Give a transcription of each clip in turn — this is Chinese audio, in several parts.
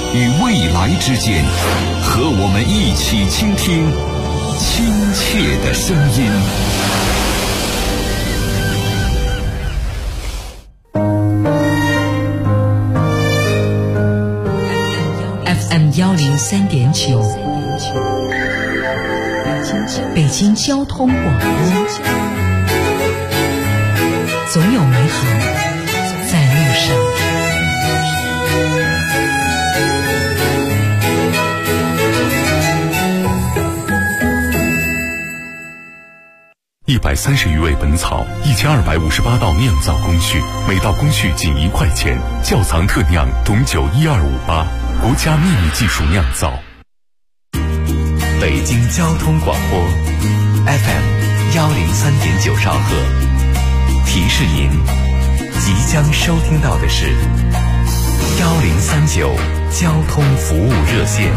与未来之间，和我们一起倾听亲切的声音。 FM 103.9，北京交通广播，总有美好在路上。 130余味本草，1258道酿造工序，每道工序仅1块钱。窖藏特酿董酒12588，国家秘密技术酿造。 北京交通广播 FM 103.9兆赫，提示您，即将收听到的是1039交通服务热线。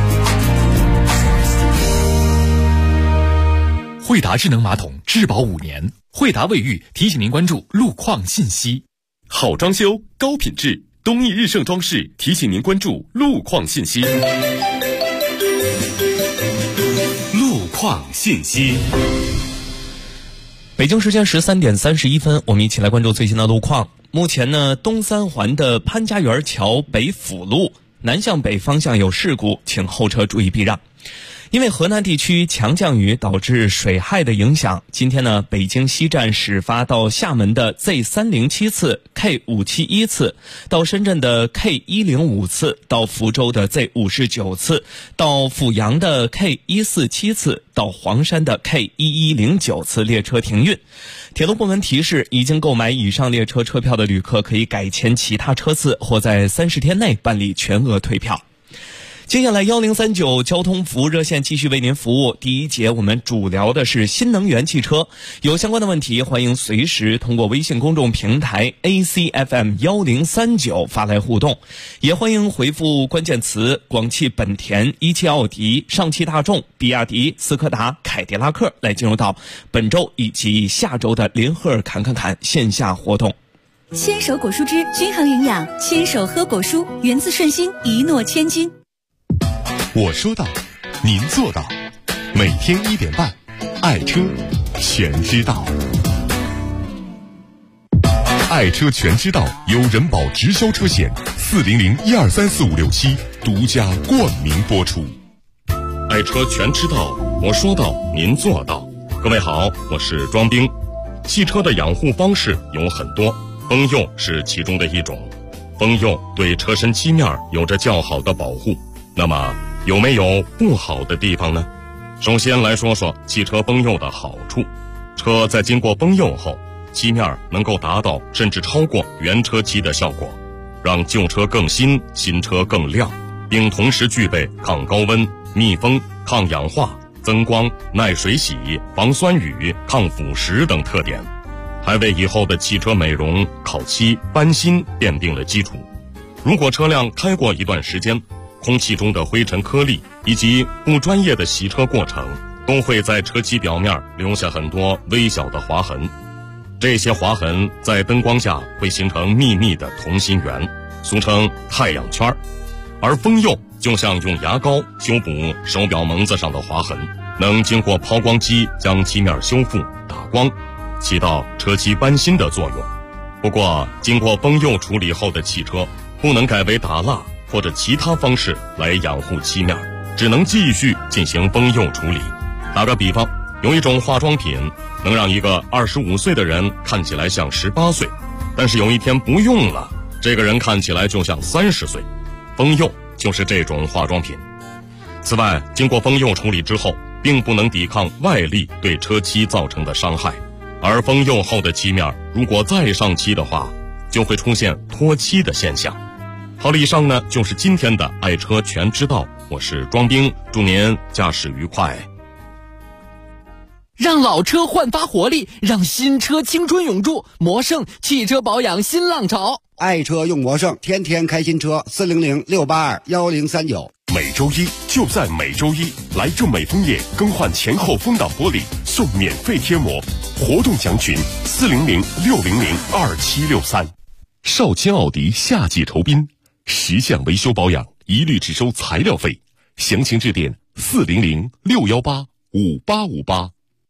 惠达智能马桶质保5年，惠达卫浴提醒您关注路况信息。好装修高品质，东易日盛装饰提醒您关注路况信息。路况信息。北京时间13点31分，我们一起来关注最新的路况。目前呢，东三环的潘家园桥北辅路南向北方向有事故，请后车注意避让。因为河南地区强降雨导致水害的影响，今天呢，北京西站始发到厦门的 Z307 次 K571 次，到深圳的 K105 次，到福州的 Z59 次，到阜阳的 K147 次，到黄山的 K1109 次列车停运。铁路部门提示，已经购买以上列车车票的旅客可以改签其他车次，或在30天内办理全额退票。接下来1039交通服务热线继续为您服务。第一节我们主聊的是新能源汽车，有相关的问题欢迎随时通过微信公众平台 ACFM 1039发来互动，也欢迎回复关键词广汽本田、一汽奥迪、上汽大众、比亚迪、斯柯达、凯迪拉克来进入到本周以及下周的联合侃线下活动。 牵手果蔬汁均衡营养，牵手喝果蔬，源自顺心，一诺千金。 我说到，您做到。每天1点半，爱车全知道。爱车全知道由人保直销车险400123456独家冠名播出。 爱车全知道，我说到，您做到。各位好，我是庄兵。汽车的养护方式有很多，封釉是其中的一种。封釉对车身漆面有着较好的保护，那么有没有不好的地方呢？首先来说说汽车封釉的好处。车在经过封釉后，漆面能够达到甚至超过原车漆的效果，让旧车更新，新车更亮，并同时具备抗高温、密封、抗氧化、增光、耐水洗、防酸雨、抗腐蚀等特点，还为以后的汽车美容、烤漆、翻新奠定了基础。如果车辆开过一段时间，空气中的灰尘颗粒以及不专业的洗车过程，都会在车漆表面留下很多微小的划痕。这些划痕在灯光下会形成密密的同心圆，俗称太阳圈。而封釉就像用牙膏修补手表蒙子上的划痕，能经过抛光机将漆面修复打光，起到车漆翻新的作用。不过经过封釉处理后的汽车不能改为打蜡或者其他方式来养护漆面，只能继续进行封釉处理。打个比方，有一种化妆品能让一个25岁的人看起来像18岁，但是有一天不用了，这个人看起来就像30岁。封釉就是这种化妆品。此外，经过封釉处理之后，并不能抵抗外力对车漆造成的伤害，而封釉后的漆面如果再上漆的话，就会出现脱漆的现象。好了，以上呢就是今天的爱车全知道，我是庄兵，祝您驾驶愉快。 让老车焕发活力，让新车青春永驻。魔胜汽车保养新浪潮， 爱车用魔胜，天天开新车。400-682-1039。 每周一就在每周一，来众美枫叶更换前后风挡玻璃送免费贴膜，活动详询400-600-2763。少卿奥迪夏季酬宾，实项维修保养一律只收材料费。详情致电400-618-5858。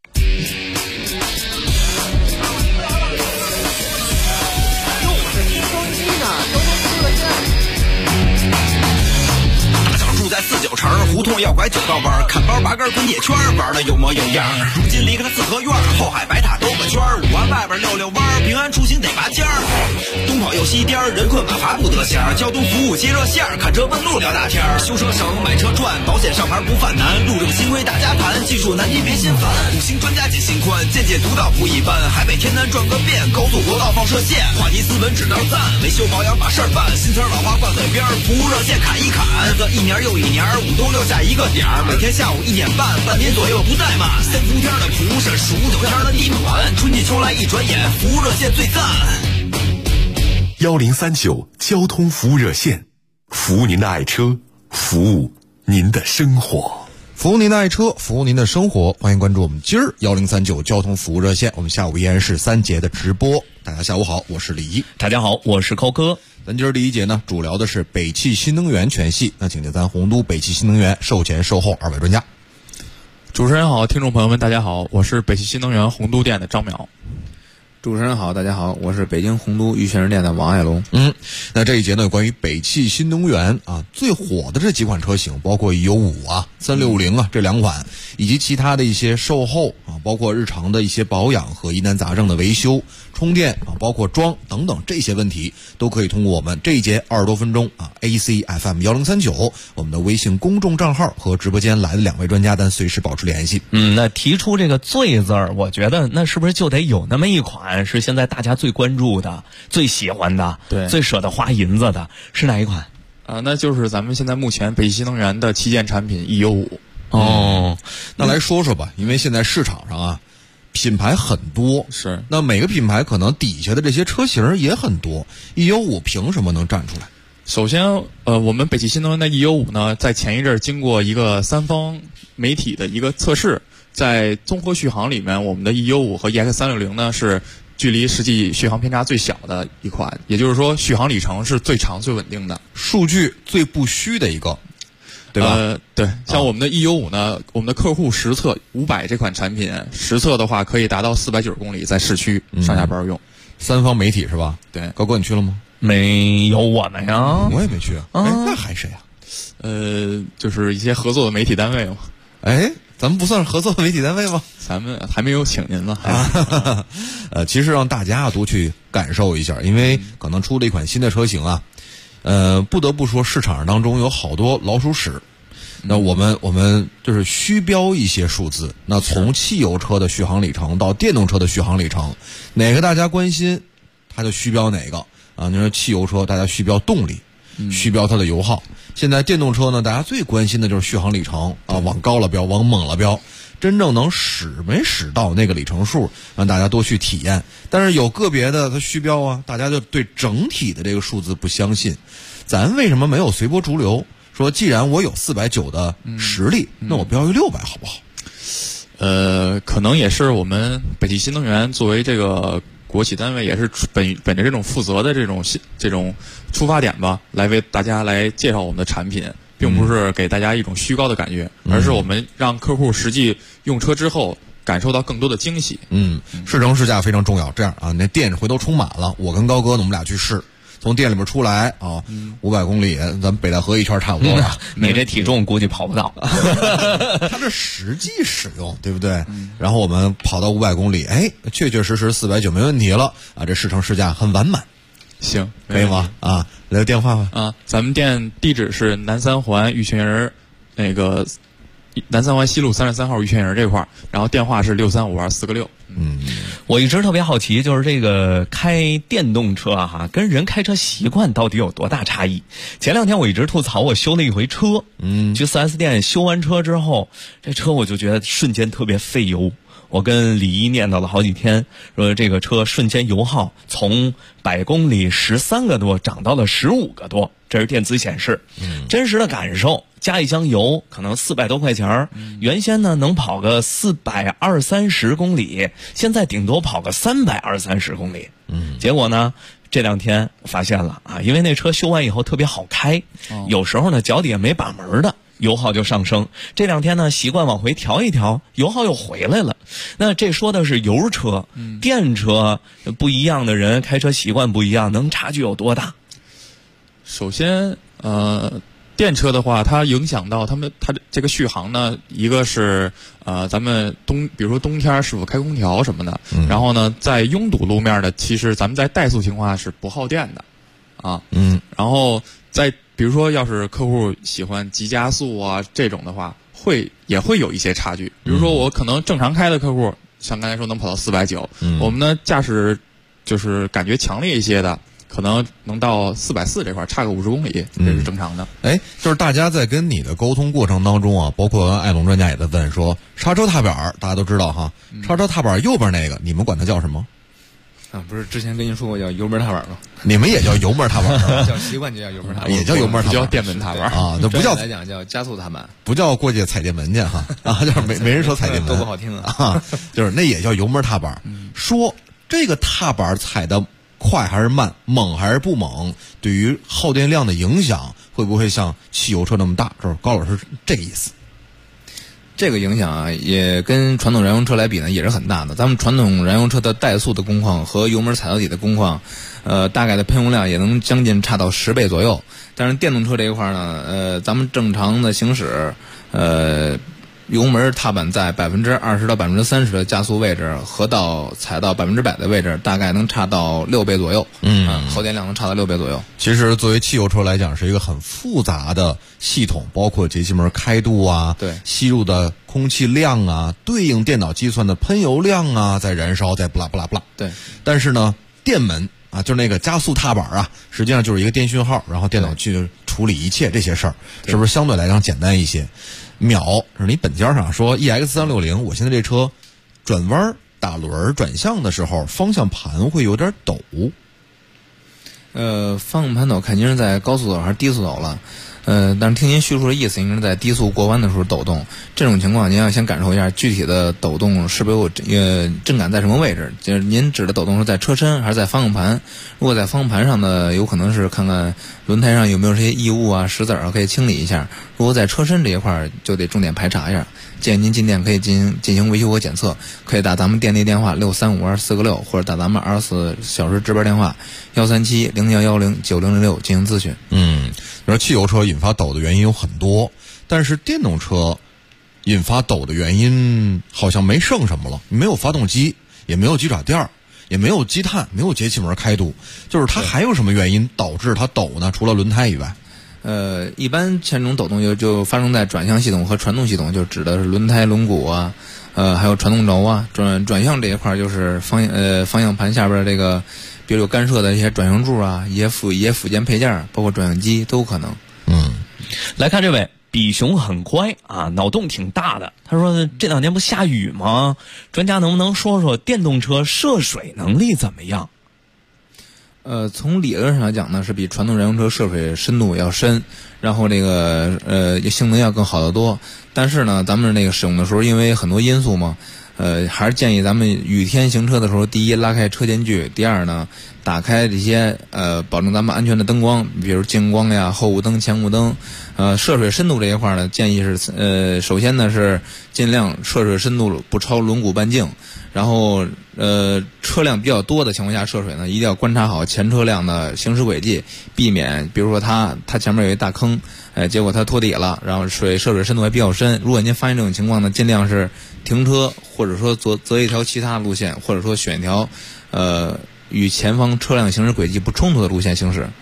在49城胡同要拐9道弯，看包拔根滚铁圈，玩的有模有样。如今离开了四合院，后海白塔兜个圈，5环外边溜弯，平安出行得拔尖儿。东跑又西颠，人困马乏不得闲。交通服务接热线，看车问路聊大天。修车省买车赚，保险上牌不犯难。路政新规大家谈，技术难题别心烦。5星专家解心宽，见解独到不一般。海北天南转个遍，高速国道放射线。话题斯文指导赞，维修保养把事儿办。新词老话挂嘴边，服务热线砍一砍。个一年又一年，5冬6夏一个点儿，每天下午1点半，半年左右不怠慢。3伏天的蒲是数9天的地暖，春季秋来一转眼，服务热线最赞。 1039交通服务热线，服务您的爱车，服务您的生活。 服务您的爱车，服务您的生活，欢迎关注我们今儿1039交通服务热线。我们下午依然是3节的直播。大家下午好，我是李一。 大家好，我是寇哥。 咱今儿第一节呢，主聊的是北汽新能源全系。那请见咱洪都北汽新能源售前售后2位专家。 主持人好，听众朋友们大家好，我是北汽新能源洪都店的张淼。 主持人好，大家好，我是北京洪都玉泉店的王爱龙。 那这一节呢，关于北汽新能源啊，最火的这几款车型，包括 E95 啊、360啊这2款，以及其他的一些售后啊，包括日常的一些保养和疑难杂症的维修、充电啊，包括装等等这些问题，都可以通过我们这一节20多分钟啊 ACFM 1039我们的微信公众账号和直播间来的2位专家，咱随时保持联系。 那提出这个最字儿，我觉得那是不是就得有那么一款是现在大家最关注的、最喜欢的、 对， 最舍得花银子的，是哪一款？ 那就是咱们现在目前北汽新能源的旗舰产品 E95。 那来说说吧，因为现在市场上啊，品牌很多， 是， 那每个品牌可能底下的这些车型也很多，E95凭什么能站出来？ 首先，我们北汽新能源的 E95 呢，在前一阵经过一个3方媒体的一个测试，在综合续航里面，我们的 E95 和 EX360 呢是距离实际续航偏差最小的一款，也就是说续航里程是最长最稳定的， 数据最不虚的一个，对吧？ 对，像我们的 E95 呢，我们的客户实测500这款产品，实测的话可以达到490公里，在市区上下班用。 3方媒体是吧？ 对， 高哥你去了吗？ 没有我们呀， 我也没去啊。那还谁啊？ 就是一些合作的媒体单位嘛。 咱们不算是合作的媒体单位吗？ 咱们还没有请您呢。 其实让大家多去感受一下，因为可能出了一款新的车型啊，不得不说市场当中有好多老鼠屎。那我们就是虚标一些数字，那从汽油车的续航里程到电动车的续航里程，哪个大家关心，它就虚标哪个啊？你说汽油车大家虚标动力，虚标它的油耗。现在电动车呢，大家最关心的就是续航里程啊，往高了标，往猛了标，真正能使没使到那个里程数，让大家多去体验。但是有个别的它虚标啊，大家就对整体的这个数字不相信。咱为什么没有随波逐流？说既然我有490的实力，那我标一600好不好？ 可能也是我们北汽新能源作为这个国企单位，也是本着这种负责的这种出发点吧，来为大家来介绍我们的产品，并不是给大家一种虚高的感觉，而是我们让客户实际用车之后感受到更多的惊喜。 试乘试驾非常重要。这样啊，那店回头充满了，我跟高哥呢，我们俩去试。从店里边出来啊，500公里，咱们北戴河一圈差不多了。 你这体重估计跑不到。 它这实际使用，对不对？然后我们跑到500公里，确确实实490没问题了啊！这试乘试驾很完满。 行， 可以吗？啊，来个电话吧。 啊，咱们店地址是南三环玉泉园那个南三环西路33号玉泉园这块儿，然后电话是63524个6。 我一直特别好奇，就是这个开电动车啊，跟人开车习惯到底有多大差异？前2天我一直吐槽，我修了一回车，去 4S 店修完车之后，这车我就觉得瞬间特别费油。我跟李一念叨了好几天，说这个车瞬间油耗从100公里13个多涨到了15个多，这是电子显示。真实的感受，加一箱油可能400多块钱，原先呢能跑个420-30公里，现在顶多跑个320-30公里。结果呢， 这2天发现了啊，因为那车修完以后特别好开，有时候呢脚底下没把门的，油耗就上升。这2天呢习惯往回调一调，油耗又回来了。那这说的是油车，电车不一样的人开车习惯不一样，能差距有多大？ 首先，电车的话，它影响到它这个续航呢，一个是咱们比如说冬天是否开空调什么的，然后呢，在拥堵路面的，其实咱们在怠速情况下是不耗电的，然后比如说要是客户喜欢急加速啊这种的话，也会有一些差距。比如说我可能正常开的客户，像刚才说能跑到490，我们呢驾驶就是感觉强烈一些的，可能能到440这块，差个50公里，这是正常的。 就是大家在跟你的沟通过程当中啊，包括艾龙专家也在问说，刹车踏板大家都知道哈，刹车踏板右边那个你们管它叫什么？ 不是之前跟您说过叫油门踏板吗？ 你们也叫油门踏板是吧？ 叫习惯就叫油门踏板， 也叫油门踏板， 叫电门踏板啊，那不叫来讲叫加速踏板， 不叫过去踩电门去哈就是没人说踩电门， 多不好听就是那也叫油门踏板。说这个踏板踩的快还是慢，猛还是不猛，对于耗电量的影响会不会像汽油车那么大？就是高老师这个意思。 这个影响啊，也跟传统燃油车来比呢，也是很大的。咱们传统燃油车的怠速的工况和油门踩到底的工况，大概的喷油量也能将近差到10倍左右。但是电动车这一块呢，咱们正常的行驶，油门踏板在20%到30%的加速位置，和踩到100%的位置，大概能差到6倍左右。耗电量能差到6倍左右。 其实作为汽油车来讲，是一个很复杂的系统，包括节气门开度啊， 对， 吸入的空气量啊，对应电脑计算的喷油量啊，在燃烧，在不啦不啦不啦。 对。 但是呢，电门啊，就是那个加速踏板啊，实际上就是一个电讯号，然后电脑去处理一切这些事儿，是不是相对来讲简单一些？秒是你本件上说 EX360， 我现在这车转弯打轮转向的时候，方向盘会有点抖。 方向盘抖看您是在高速走还是低速走了。但是听您叙述的意思，应该是在低速过弯的时候抖动。这种情况您要先感受一下具体的抖动是不是有震感在什么位置，就是您指的抖动是在车身还是在方向盘。如果在方向盘上呢，有可能是看看轮胎上有没有这些异物啊、石子啊，可以清理一下。如果在车身这一块，就得重点排查一下。建议您进店可以进行维修和检测，可以打咱们店内电话6352446，或者打咱们24小时值班电话13701109006进行咨询。 你说汽油车引发抖的原因有很多，但是电动车引发抖的原因好像没剩什么了，没有发动机，也没有鸡爪垫，也没有积碳，没有节气门开度，就是它还有什么原因导致它抖呢？除了轮胎以外。 一般像这种抖动就发生在转向系统和传动系统，就指的是轮胎、轮毂啊，还有传动轴啊。转向这一块就是方向盘下边这个，比如有干涉的一些转向柱啊，一些附件配件，包括转向机都有可能。 来看这位比熊很乖啊，脑洞挺大的。他说这2天不下雨吗？专家能不能说说电动车涉水能力怎么样？ 从理论上来讲呢，是比传统燃油车涉水深度要深，然后这个性能要更好得多。但是呢，咱们那个使用的时候，因为很多因素嘛，还是建议咱们雨天行车的时候，第一拉开车间距，第二呢，打开这些保证咱们安全的灯光，比如近光呀、后雾灯、前雾灯。涉水深度这一块呢，建议是首先呢是尽量涉水深度不超轮毂半径，然后车辆比较多的情况下涉水呢，一定要观察好前车辆的行驶轨迹，避免比如说它前面有一大坑，结果它托底了，然后涉水深度还比较深。如果您发现这种情况呢，尽量是停车，或者说择一条其他路线，或者说选一条与前方车辆行驶轨迹不冲突的路线行驶。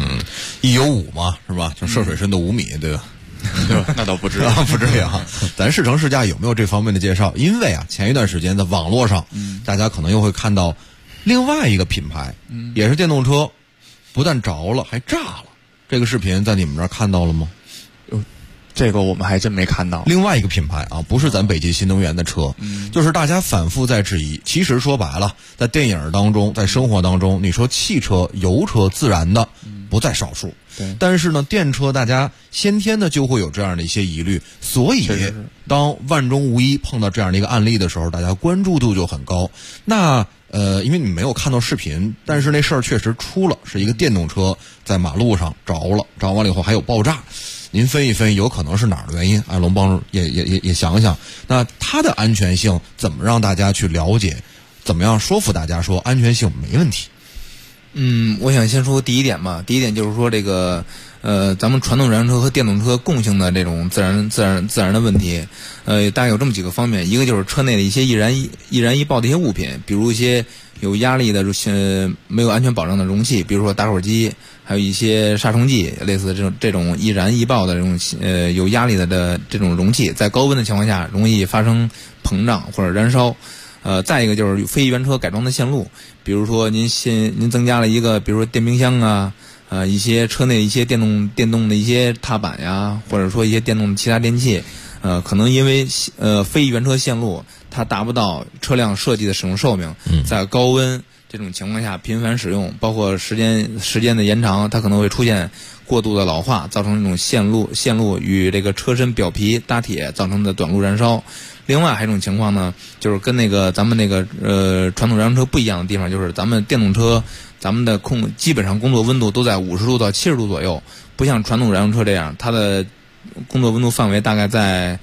1有5嘛，是吧？就涉水深度5米，对吧？ 那倒不至于不至于啊。咱试乘试驾有没有这方面的介绍？因为啊，前一段时间在网络上，大家可能又会看到另外一个品牌，也是电动车，不但着了还炸了。这个视频在你们这儿看到了吗？ 这个我们还真没看到。 另外一个品牌啊，不是咱北汽新能源的车，就是大家反复在质疑。其实说白了，在电影当中，在生活当中，你说汽车、油车自然的不在少数。但是呢，电车大家先天的就会有这样的一些疑虑，所以当万中无一碰到这样的一个案例的时候，大家关注度就很高。那因为你没有看到视频，但是那事儿确实出了，是一个电动车在马路上着了，着完了以后还有爆炸。您分一分，有可能是哪儿的原因？艾龙帮也想想，那它的安全性怎么让大家去了解？怎么样说服大家说安全性没问题？ 我想先说第一点吧。第一点就是说这个咱们传统燃油车和电动车共性的这种自燃的问题，大概有这么几个方面。一个就是车内的一些易燃易爆的一些物品，比如一些有压力的没有安全保障的容器，比如说打火机，还有一些杀虫剂，类似这种易燃易爆的这种有压力的这种容器，在高温的情况下容易发生膨胀或者燃烧。再一个就是非原车改装的线路，比如说您增加了一个，比如说电冰箱啊，一些车内一些电动的一些踏板呀，或者说一些电动的其他电器，可能因为非原车线路它达不到车辆设计的使用寿命，在高温这种情况下频繁使用，包括时间的延长，它可能会出现过度的老化，造成这种线路与这个车身表皮搭铁造成的短路燃烧。另外还有一种情况呢，就是跟咱们传统燃油车不一样的地方，就是咱们电动车咱们的基本上工作温度都在50度到70度左右，不像传统燃油车这样，它的工作温度范围大概在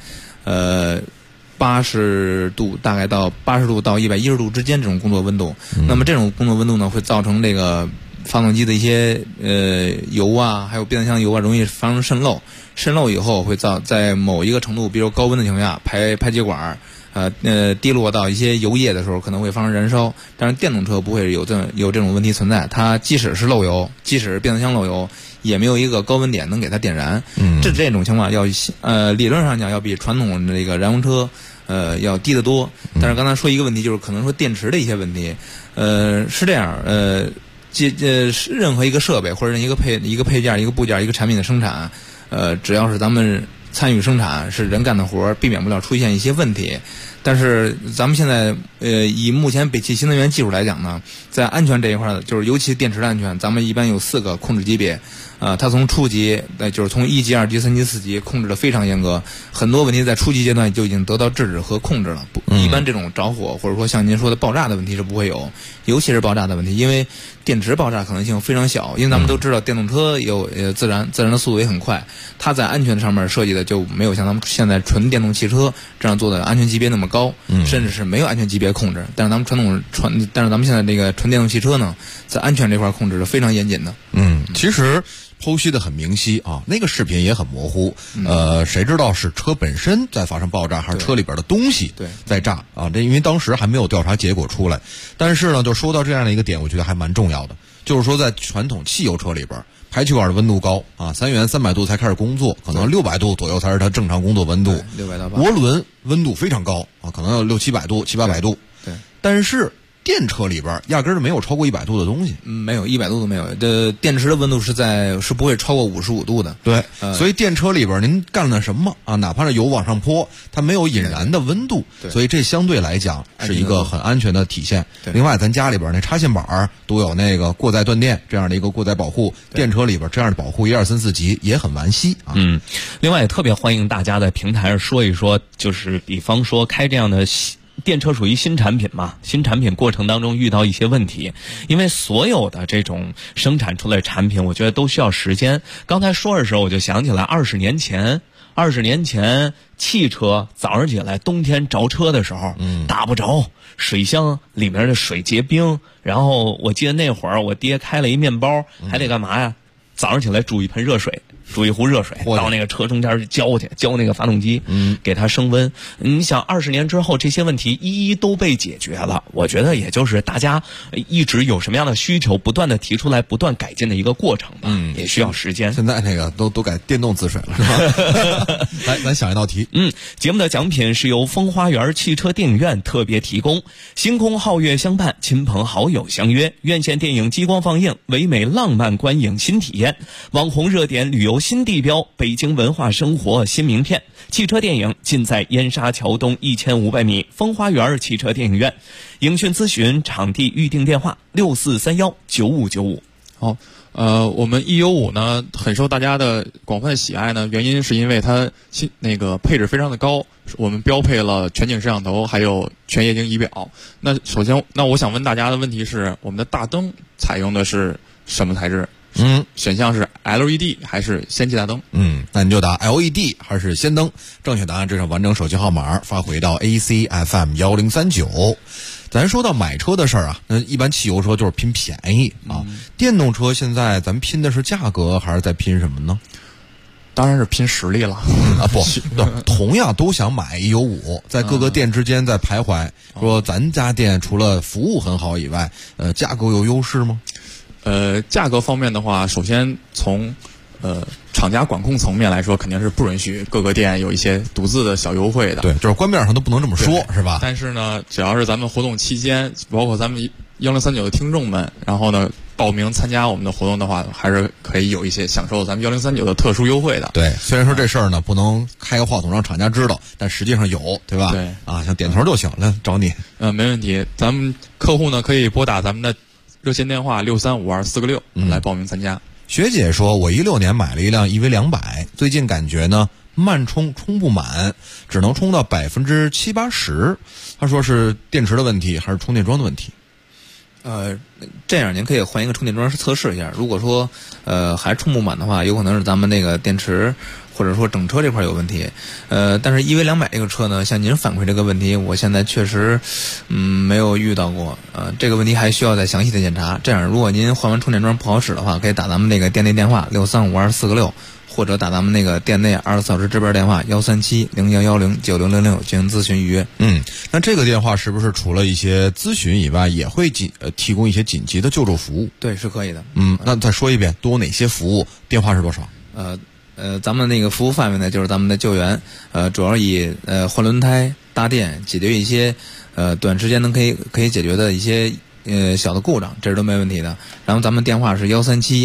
80度，大概到80度到110度之间这种工作温度。那么这种工作温度呢，会造成这个发动机的一些油啊，还有变速箱油啊，容易发生渗漏。渗漏以后会在某一个程度，比如高温的情况下，排气管滴落到一些油液的时候，可能会发生燃烧。但是电动车不会有这种问题存在，它即使是漏油，即使是变速箱漏油，也没有一个高温点能给它点燃。这种情况理论上讲要比传统这个燃油车要低得多。但是刚才说一个问题，就是可能说电池的一些问题，是这样，任何一个设备或者一个配件、一个部件、一个产品的生产，只要是咱们参与生产，是人干的活，避免不了出现一些问题。但是咱们现在以目前北汽新能源技术来讲呢，在安全这一块，就是尤其电池的安全，咱们一般有4个控制级别。它从初级，就是从1级、2级、3级、4级控制的非常严格，很多问题在初级阶段就已经得到制止和控制了。一般这种着火或者说像您说的爆炸的问题是不会有，尤其是爆炸的问题，因为电池爆炸可能性非常小，因为咱们都知道电动车有自燃的速度也很快，它在安全上面设计的就没有像咱们现在纯电动汽车这样做的安全级别那么高，甚至是没有安全级别控制。但是咱们现在这个纯电动汽车呢，在安全这块控制是非常严谨的。 其实剖析的很明晰啊，那个视频也很模糊，谁知道是车本身在发生爆炸，还是车里边的东西在炸啊？这因为当时还没有调查结果出来，但是呢，就说到这样的一个点，我觉得还蛮重要的，就是说在传统汽油车里边，排气管的温度高啊，3元300度才开始工作，可能600度左右才是它正常工作温度，600到800。涡轮温度非常高啊，可能要600-700度、700-800度。 对， 但是电车里边压根儿没有超过100度的东西， 没有100度都没有。电池的温度是不会超过55度的。 对，所以电车里边您干了什么啊？哪怕是油往上泼，它没有引燃的温度，所以这相对来讲是一个很安全的体现。另外，咱家里边那插线板都有那个过载断电这样的一个过载保护，电车里边这样的保护1、2、3、4级也很完悉啊。 另外也特别欢迎大家在平台上说一说，就是比方说开这样的电车属于新产品嘛，新产品过程当中遇到一些问题，因为所有的这种生产出来的产品，我觉得都需要时间。刚才说的时候，我就想起来20年前汽车早上起来冬天着车的时候，打不着，水箱里面的水结冰，然后我记得那会儿我爹开了一面包，还得干嘛呀？早上起来煮一盆热水，煮一壶热水到那个车中间去浇那个发动机，给它升温。你想20年之后这些问题一一都被解决了，我觉得也就是大家一直有什么样的需求不断的提出来，不断改进的一个过程吧，也需要时间。 现在那个都改电动自水了是吧？来，咱想一道题。 节目的奖品是由风花园汽车电影院特别提供，星空皓月相伴，亲朋好友相约，院线电影激光放映，唯美浪漫观影新体验，网红热点旅游新地标，北京文化生活新名片，汽车电影尽在燕莎桥东1500米风花园汽车电影院。影讯咨询场地预订电话64319595。 好， 我们 E95 呢很受大家的广泛的喜爱呢，原因是因为它配置非常的高，我们标配了全景摄像头，还有全液晶仪表。那首先，我想问大家的问题是，我们的大灯采用的是什么材质？选项是 LED 还是氙气大灯？ 那你就答 LED 还是氙灯。正确答案，这是完整手机号码发回到 ACFM 1039。咱说到买车的事儿啊，那一般汽油车就是拼便宜啊。电动车现在咱拼的是价格，还是在拼什么呢？ 当然是拼实力了同样都想买E95，在各个店之间在徘徊，说咱家店除了服务很好以外，价格有优势吗？ 价格方面的话，首先从厂家管控层面来说，肯定是不允许各个店有一些独自的小优惠的。 对，就是官面上都不能这么说，是吧？ 但是呢，只要是咱们活动期间，包括咱们1039的听众们，然后呢报名参加我们的活动的话，还是可以有一些享受咱们1039的特殊优惠的。 对，虽然说这事儿呢不能开个话筒让厂家知道，但实际上有，对吧？ 对啊，像点头就行了，找你。 没问题。咱们客户呢可以拨打咱们的热线电话635246来报名参加。 学姐说，我16年买了一辆 EV200，最近感觉呢慢充不满，只能充到70%-80%。她说是电池的问题还是充电桩的问题？ 这样您可以换一个充电桩测试一下。如果说还充不满的话，有可能是咱们那个电池或者说整车这块有问题。但是 EV200这个车呢，像您反馈这个问题，我现在确实没有遇到过。这个问题还需要再详细的检查。这样，如果您换完充电桩不好使的话，可以打咱们那个店内电话635246，或者打咱们那个店内24小时值班电话137-0110-9066进行咨询预约。 那这个电话是不是除了一些咨询以外，也会提供一些紧急的救助服务？ 对，是可以的。 那再说一遍，都有哪些服务？电话是多少？ 咱们那个服务范围呢，就是咱们的救援，主要以换轮胎、搭电，解决一些短时间可以解决的一些小的故障，这是都没问题的。然后咱们电话是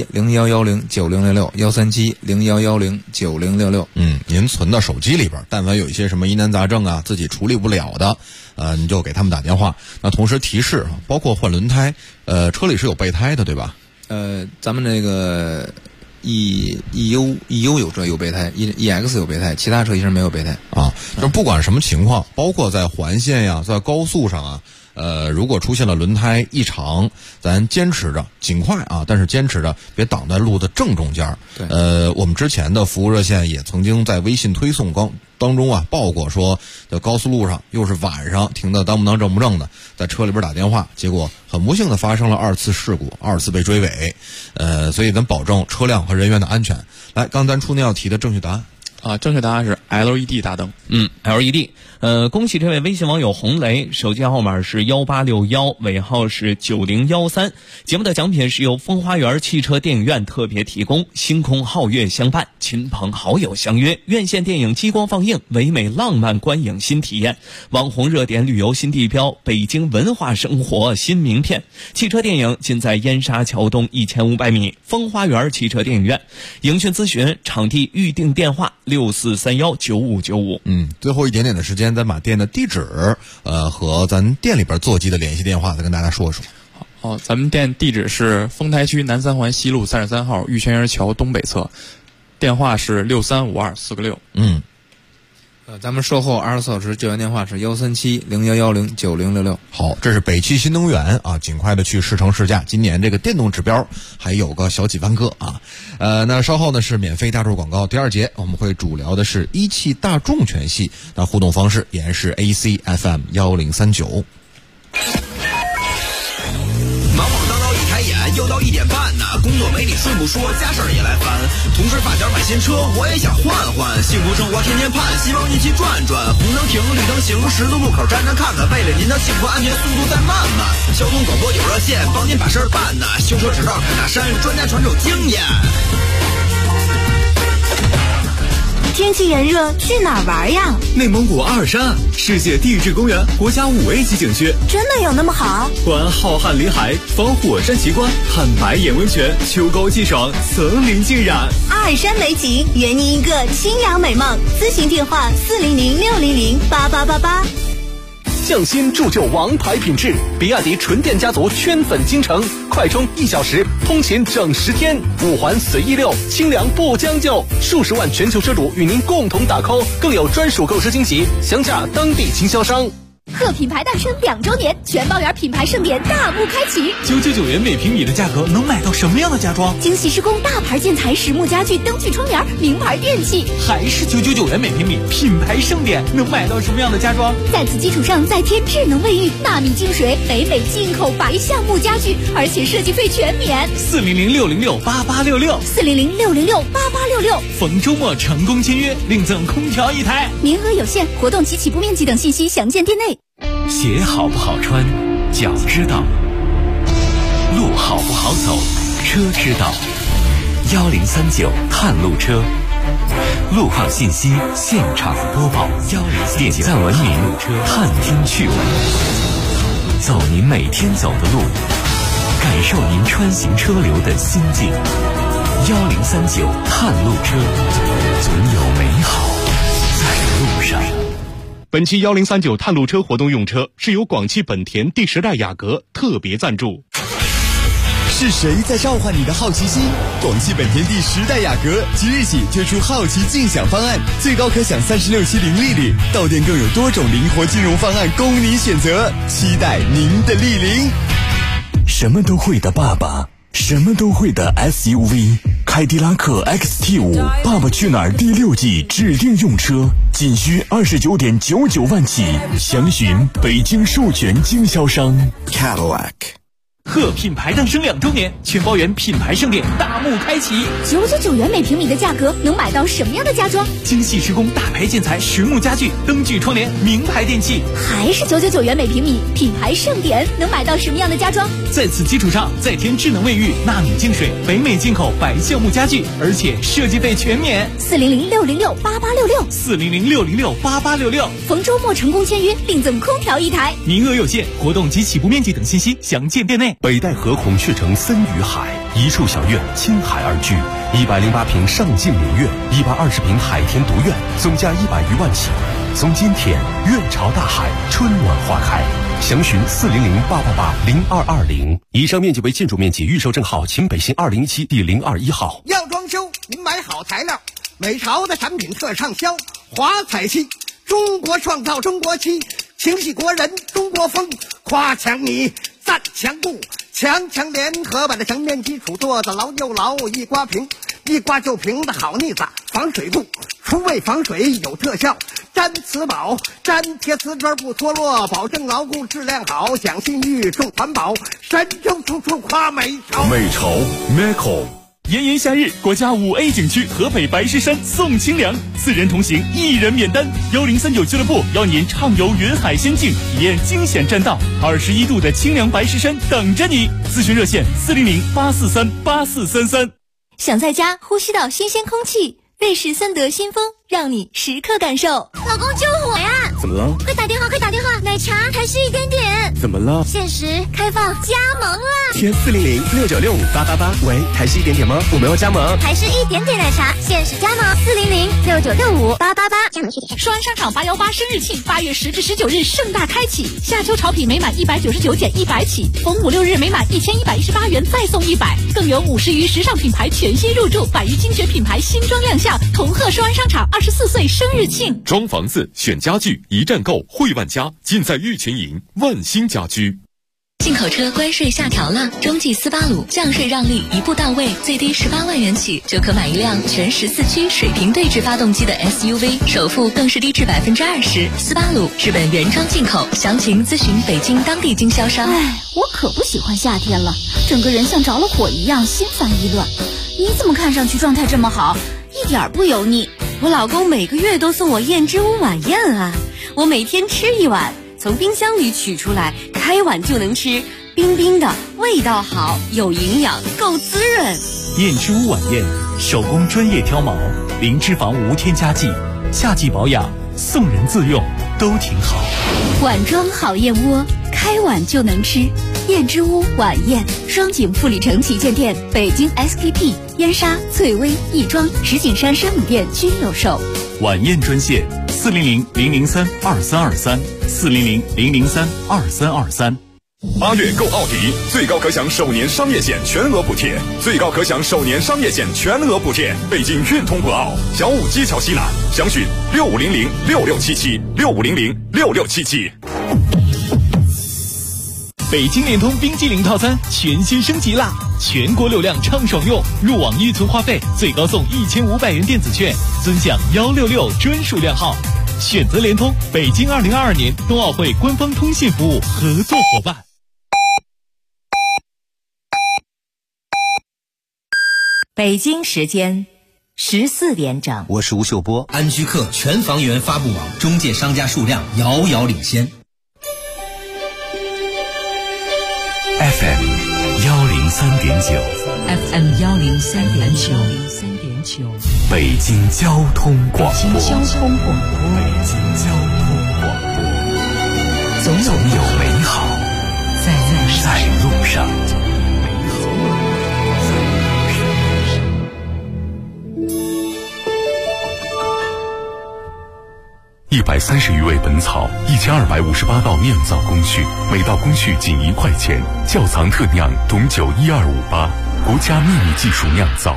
137-0110-9066，137-0110-9066。 您存到手机里边，但凡有一些什么疑难杂症啊，自己处理不了的，你就给他们打电话。那同时提示，包括换轮胎，车里是有备胎的，对吧？ 咱们这个EU 有备胎，EX 有备胎，其他车其实没有备胎啊。就不管什么情况，包括在环线呀，在高速上啊。如果出现了轮胎异常，咱坚持着尽快啊，但是坚持着别挡在路的正中间。 对， 我们之前的服务热线也曾经在微信推送当中啊报过，说在高速路上又是晚上停的当不当正不正的，在车里边打电话，结果很不幸的发生了2次事故，2次被追尾。所以咱保证车辆和人员的安全。来，刚咱出那道题的正确答案。 正确答案是 LED 大灯。 LED。恭喜这位微信网友红雷，手机号码是1861，尾号是9013。节目的奖品是由风花园汽车电影院特别提供，星空皓月相伴，亲朋好友相约，院线电影激光放映，唯美浪漫观影新体验，网红热点旅游新地标，北京文化生活新名片。汽车电影尽在燕莎桥东1500米风花园汽车电影院。营讯咨询场地预订电话64319595。 最后一点点的时间，咱把店的地址和咱店里边座机的联系电话再跟大家说说。 好，咱们店地址是丰台区南三环西路33号玉泉园桥东北侧，电话是635246。 咱们售后24小时救援电话是137-0110-9066。 好，这是北汽新能源啊，尽快的去试乘试驾，今年这个电动指标还有个小几万个啊。那稍后呢是免费大众广告，第2节我们会主聊的是一汽大众全系，那互动方式依然是 ACFM 1039。 忙忙叨叨一开眼，又到1点半呢，工作没理顺不说，家事儿也来烦。同事发小买新车，我也想换换，幸福生活天天盼，希望一起转转。红灯停，绿灯行，十字路口站站看看，为了您的幸福安全，速度再慢慢。交通广播有热线，帮您把事儿办呢。修车指道侃大山，专家传授经验。 天气炎热，去哪儿玩呀？ 内蒙古阿尔山，世界地质公园国家5A 级景区， 真的有那么好？ 观浩瀚林海，访火山奇观，看白眼温泉，秋高气爽，层林尽染。 阿尔山美景，圆你一个清凉美梦。咨询电话400-600-8888。 匠心铸就王牌品质。比亚迪纯电家族圈粉京城，快充1小时，通勤整10天，5环随意溜，清凉不将就。数十万全球车主与您共同打 call， 更有专属购车惊喜，详价当地经销商。 贺品牌诞生2周年，全包园品牌盛典大幕开启。 999元每平米的价格能买到什么样的家装？ 精细施工大牌建材、实木家具、灯具窗帘、名牌电器， 还是999元每平米？品牌盛典能买到什么样的家装？ 在此基础上再添智能卫浴、纳米净水、北美进口白橡木家具，而且设计费全免。 400-606-8866，400-606-8866，逢周末成功签约，另赠空调1台， 名额有限，活动及起步面积等信息详见店内。 鞋好不好穿，脚知道；路好不好走，车知道。1039探路车，路况信息现场播报，点赞文明，探听趣闻，走您每天走的路，感受您穿行车流的心境。1039探路车，总有美好在路上。 本期1039探路车活动用车是由广汽本田第10代雅阁特别赞助。 是谁在召唤你的好奇心？广汽本田第10代雅阁即日起推出好奇竞享方案，最高可享36期零利率，到店更有多种灵活金融方案供你选择，期待您的莅临。 什么都会的爸爸，什么都会的 SUV， 凯迪拉克 XT5 爸爸去哪儿第6季指定用车，仅需29.99万起，详询北京授权经销商 Cadillac。 贺品牌诞生2周年，全包园品牌盛典大幕开启。 999元每平米的价格能买到什么样的家装？ 精细施工大牌建材、实木家具、灯具窗帘、名牌电器， 还是999元每平米？品牌盛典能买到什么样的家装？ 在此基础上再添智能卫浴、纳米净水、北美进口白橡木家具，而且设计费全免。 400-606-8866，400-606-8866，逢周末成功签约，另赠空调1台， 名额有限，活动及起步面积等信息详见店内。 北戴河孔雀城森与海，一处小院倾海而居，108平上镜明月，120平海天独院，总价100余万起。从今天院朝大海，春暖花开。详询400-888-0220。以上面积为建筑面积，预售证号秦北新207第021号。 要装修，您买好材料，美朝的产品特畅销，华彩漆，中国创造中国漆，情系国人中国风，夸强你赞强固，强联合把这墙面基础做得牢又牢，一刮平，一刮就平的好腻子，防水布，除味防水有特效，粘瓷宝，粘贴瓷砖不脱落，保证牢固质量好，讲信誉重环保，神州处处夸美朝。 美朝 Meco。 炎炎夏日，国家5A 景区河北白石山送清凉，4人同行1人免单。1039俱乐部邀您畅游云海仙境，体验惊险栈道，21度的清凉白石山等着你。咨询热线400-843-8433。 想在家呼吸到新鲜空气，瑞士森德新风让你时刻感受。 老公救火呀！ 怎么了？ 快打电话，快打电话！奶茶还是1点点。 怎么了？ 限时开放加盟了。 填400-6965-888。喂，还是1点点吗？我们要加盟。 还是1点点奶茶，限时加盟400-6965-888。加盟具体。 双安商场818生日庆，8月10至19日盛大开启，夏秋潮品每满199减100起，逢5、6日每满1118元再送100，更有50余时尚品牌全新入驻，100余精选品牌新装亮相，同贺双安商场24岁生日庆。 装房子选家具，一站购汇万家，尽在玉群营万兴家居。 进口车关税下调了，中继斯巴鲁降税让利一步到位，最低18万元起就可买一辆全14驱水平对置发动机的 SUV， 首付更是低至20%。斯巴鲁日本原装进口，详情咨询北京当地经销商。 我可不喜欢夏天了，整个人像着了火一样，心烦意乱。你怎么看上去状态这么好，一点不油腻？ 我老公每个月都送我燕之屋晚宴啊，我每天吃一碗，从冰箱里取出来，开碗就能吃，冰冰的，味道好，有营养，够滋润。 燕之屋晚宴，手工专业挑毛，零脂肪无添加剂，夏季保养，送人自用都挺好。 碗装好燕窝，开碗就能吃。燕之屋晚宴，双井富里城旗舰店、北京 SKP、燕莎、翠微、亦庄、石景山生米店均有售。 晚宴专线400-003-2323，400-003-2323。 8月购奥迪，最高可享首年商业险全额补贴，最高可享首年商业险全额补贴。北京运通博奥小武机桥西南，详询6500-6677，6500-6677。 北京联通冰激凌套餐全新升级啦！全国流量畅爽用，入网预存话费最高送1500元电子券，尊享166专属量号。选择联通，北京2022年冬奥会官方通信服务合作伙伴。 北京时间14点整， 我是吴秀波。安居客全房源发布网中介商家数量遥遥领先。 FM 103.9 FM 103.9， 北京交通广播， 北京交通广播， 总有美好在路上。 130余味本草，1258道酿造工序，每道工序仅1块钱。窖藏特酿董酒12588，国家秘密技术酿造。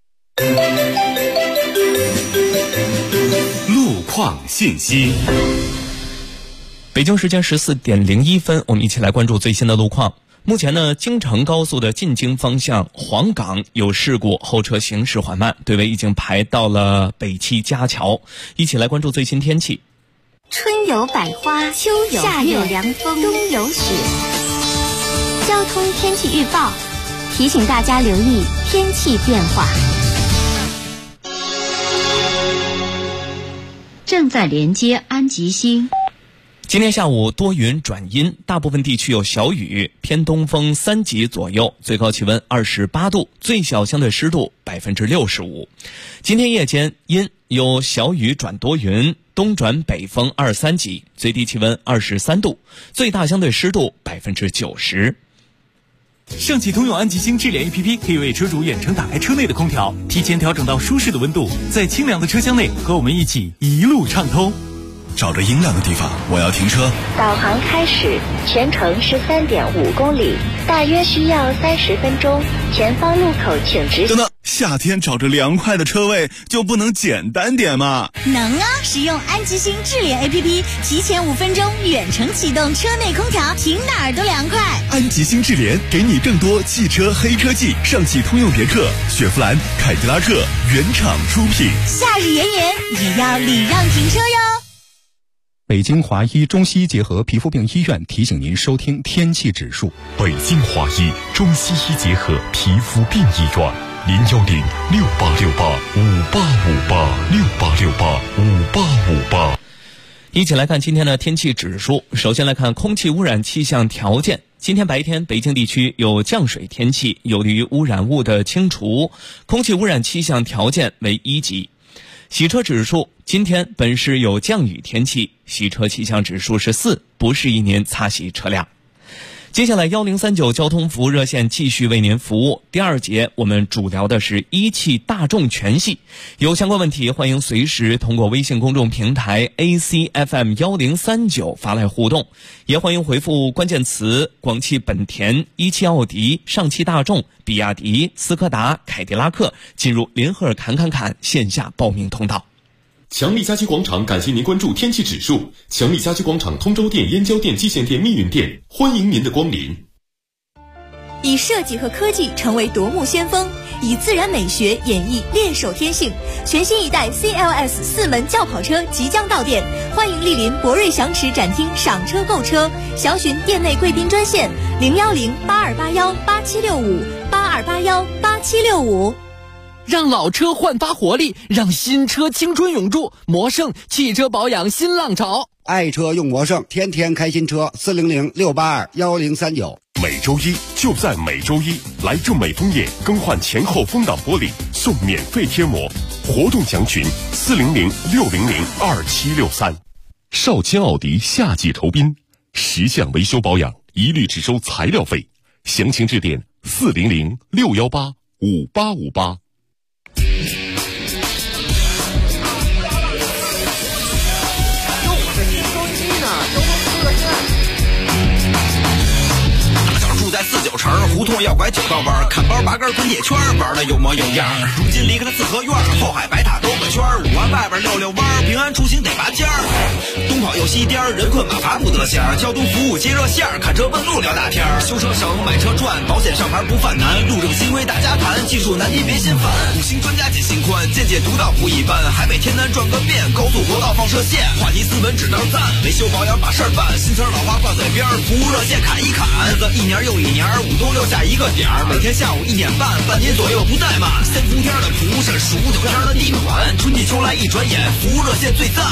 路况信息。 北京时间14点01分，我们一起来关注最新的路况。目前呢，京承高速的进京方向黄岗有事故，后车行驶缓慢，队尾已经排到了北七家桥。一起来关注最新天气。 春有百花，秋有夏有凉风，冬有雪。交通天气预报提醒大家留意天气变化。 正在连接安吉星。 今天下午多云转阴，大部分地区有小雨，偏东风3级左右，最高气温28度，最小相对湿度65%。今天夜间阴，有小雨转多云，东转北风2-3级，最低气温23度，最大相对湿度90%。 上汽通用安吉星智联 APP 可以为车主远程打开车内的空调，提前调整到舒适的温度，在清凉的车厢内和我们一起一路畅通。 找着阴凉的地方，我要停车。 导航开始，全程是3.5公里，大约需要30分钟。前方路口请直行。 等等，夏天找着凉快的车位就不能简单点吗？ 能啊！使用安吉星智联 APP， 提前5分钟远程启动车内空调，停哪儿都凉快。 安吉星智联给你更多汽车黑科技，上汽通用别克、雪佛兰、凯迪拉克原厂出品。 夏日炎炎，也要礼让停车哟。 北京华医中西医结合皮肤病医院提醒您收听天气指数。 北京华医中西医结合皮肤病医院，010-6868-5858，6868-5858。 一起来看今天的天气指数。首先来看空气污染气象条件。今天白天北京地区有降水天气，有利于污染物的清除，空气污染气象条件为1级。洗车指数，今天本市有降雨天气，洗车气象指数是4，不适宜您擦洗车辆。接下来1039交通服务热线继续为您服务。第2节我们主聊的是一汽大众全系，有相关问题欢迎随时通过微信公众平台 ACFM1039 发来互动，也欢迎回复关键词广汽本田、一汽奥迪、上汽大众、比亚迪、斯柯达、凯迪拉克进入林赫尔侃线下报名通道。 强力家居广场感谢您关注天气指数。强力家居广场通州店、燕郊店、蓟县店、密云店，欢迎您的光临。 以设计和科技成为夺目先锋，以自然美学演绎猎手天性。全新一代 CLS 4门轿跑车即将到店，欢迎莅临博瑞祥驰展厅赏车购车，详询店内贵宾专线010-8281-8765，8281-8765。 让老车焕发活力，让新车青春永驻。魔胜汽车保养新浪潮， 爱车用魔胜，天天开新车。400-682-1039。 每周一就在每周一，来正美枫叶更换前后风挡玻璃，送免费贴膜。活动详询400-600-2763。少卿奥迪夏季酬宾，10项维修保养一律只收材料费，详情致电400-618-5858。 在49城，胡同要拐9道弯，砍包拔根滚铁圈，玩的有模有样。如今离开了四合院，后海白塔兜个圈，5环外边溜溜弯，平安出行得拔尖儿。东跑又西颠，人困马乏不得闲，交通服务接热线，看车问路聊大天，修车省买车赚，保险上牌不犯难，路政新规大家谈，技术难题别心烦。5星专家解心宽，见解独到不一般，海北天南转个遍，高速国道放射线，话题斯文只能赞，维修保养把事儿办，新词老话挂嘴边，服务热线砍一砍，日子一年又一年，5东6下一个点儿，每天下午1点半，半年左右不怠慢，3伏天的蒲是数9天的地暖，春季秋来一转眼，服务热线最赞。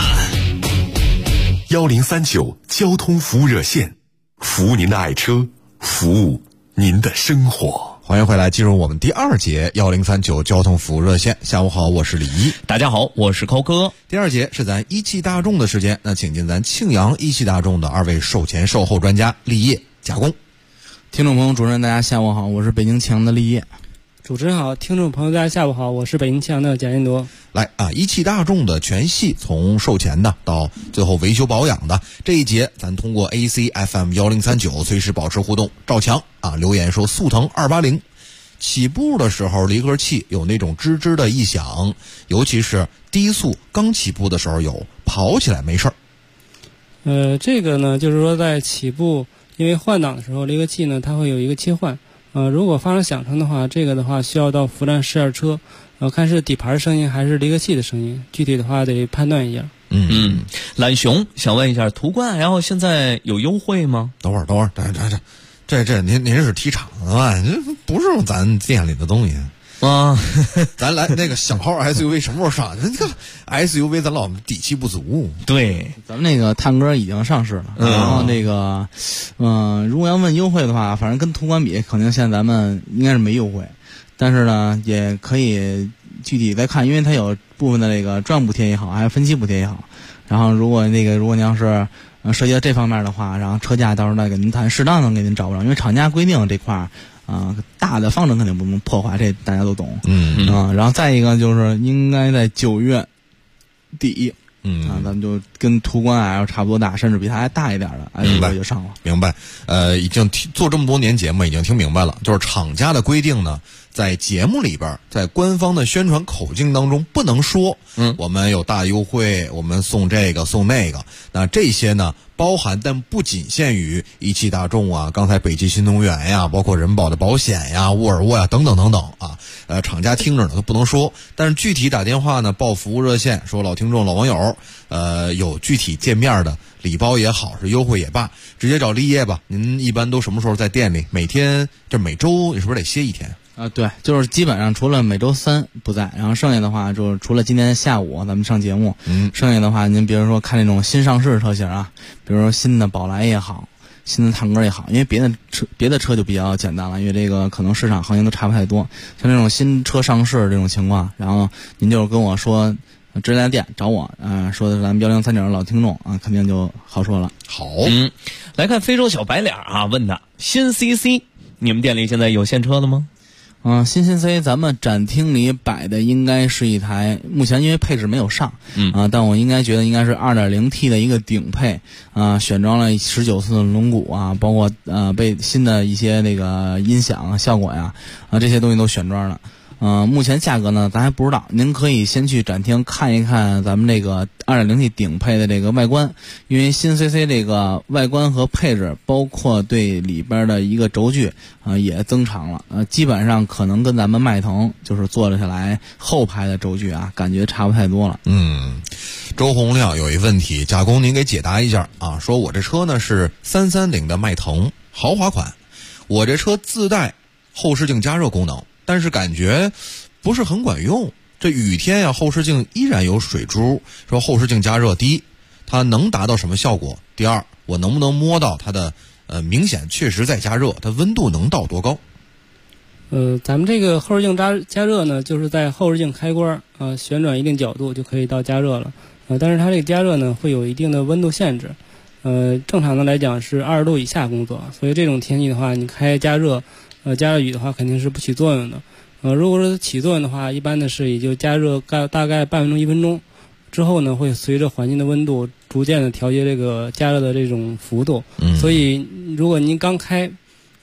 1039交通服务热线，服务您的爱车，服务您的生活。 欢迎回来，进入我们第2节1039交通服务热线。下午好，我是李一。 大家好，我是寇哥。 第2节是咱一汽大众的时间，那请进咱庆阳一汽大众的2位售前售后专家立业加工。 听众朋友，主持人大家下午好，我是北京庆阳的立业。 主持人好，听众朋友大家下午好，我是北京庆阳的贾彦铎。 来啊，一汽大众的全系从售前的到最后维修保养的这一节，咱通过 AC FM 1039随时保持互动。赵强啊留言说，速腾280起步的时候离合器有那种吱吱的异响，尤其是低速刚起步的时候有，跑起来没事儿。 这个呢就是说在起步因为换挡的时候离合器呢它会有一个切换。如果发生响声的话，这个的话需要到服务站试验车，看是底盘声音还是离合器的声音，具体的话得判断一下。 懒熊想问一下，途观 L 现在有优惠吗？ 等会儿，这您是提厂的吧？这不是咱店里的东西啊。咱来那个小号 SUV 什么时候上？这个 SUV 咱老底气不足。 对， 咱们那个探戈已经上市了，然后那个如果要问优惠的话，反正跟途观比，肯定现在咱们应该是没优惠，但是呢也可以具体再看，因为它有部分的这个专用补贴也好，还有分期补贴也好。然后如果您要是涉及到这方面的话，然后车价到时候再给您谈，适当能给您找不着，因为厂家规定这块大的方程肯定不能破坏，这大家都懂。然后再一个就是应该在9月底，咱们就跟途观 L 差不多大，甚至比它还大一点的 SUV 就上了。 明白。已经做这么多年节目，已经听明白了，就是厂家的规定呢，在节目里边，在官方的宣传口径当中不能说，我们有大优惠，我们送这个送那个。那这些呢，包含但不仅限于一汽大众啊，刚才北汽新能源呀，包括人保的保险呀、沃尔沃呀等等等等啊。厂家听着呢都不能说，但是具体打电话呢报服务热线，说老听众老网友，有具体见面的礼包也好，是优惠也罢，直接找立业吧。您一般都什么时候在店里？每天这每周你是不是得歇1天？ 对，就是基本上除了每周3不在，然后剩下的话就是除了今天下午咱们上节目，剩下的话您比如说看那种新上市车型啊，比如说新的宝来也好，新的探戈也好，因为别的车就比较简单了，因为这个可能市场行情都差不太多。像这种新车上市这种情况，然后您就跟我说直接来店找我，说的是咱们1039老听众啊，肯定就好说了。 好， 来看非洲小白脸啊，问的新 CC， 你们店里现在有现车了吗？ 新 CC 咱们展厅里摆的应该是一台，目前因为配置没有上，但我应该觉得应该是 2.0T 的一个顶配，选装了19寸的轮毂啊，包括被新的一些那个音响效果呀，这些东西都选装了。目前价格呢咱还不知道，您可以先去展厅看一看咱们这个 2.0T 顶配的这个外观，因为新 CC 这个外观和配置包括对里边的一个轴距也增长了，基本上可能跟咱们迈腾就是坐了下来后排的轴距啊感觉差不太多了。 周洪亮有一问题，贾工您给解答一下啊，说我这车呢是330的迈腾豪华款，我这车自带后视镜加热功能，但是感觉不是很管用，这雨天呀后视镜依然有水珠，说后视镜加热，第一它能达到什么效果，第二我能不能摸到它的明显确实在加热，它温度能到多高？ 咱们这个后视镜加热呢，就是在后视镜开关旋转一定角度就可以到加热了，但是它这个加热呢会有一定的温度限制，正常的来讲是20度以下工作，所以这种天气的话你开加热雨的话肯定是不起作用的。如果说起作用的话，一般的是也就加热大概半分钟1分钟之后呢，会随着环境的温度逐渐的调节这个加热的这种幅度。所以如果您刚开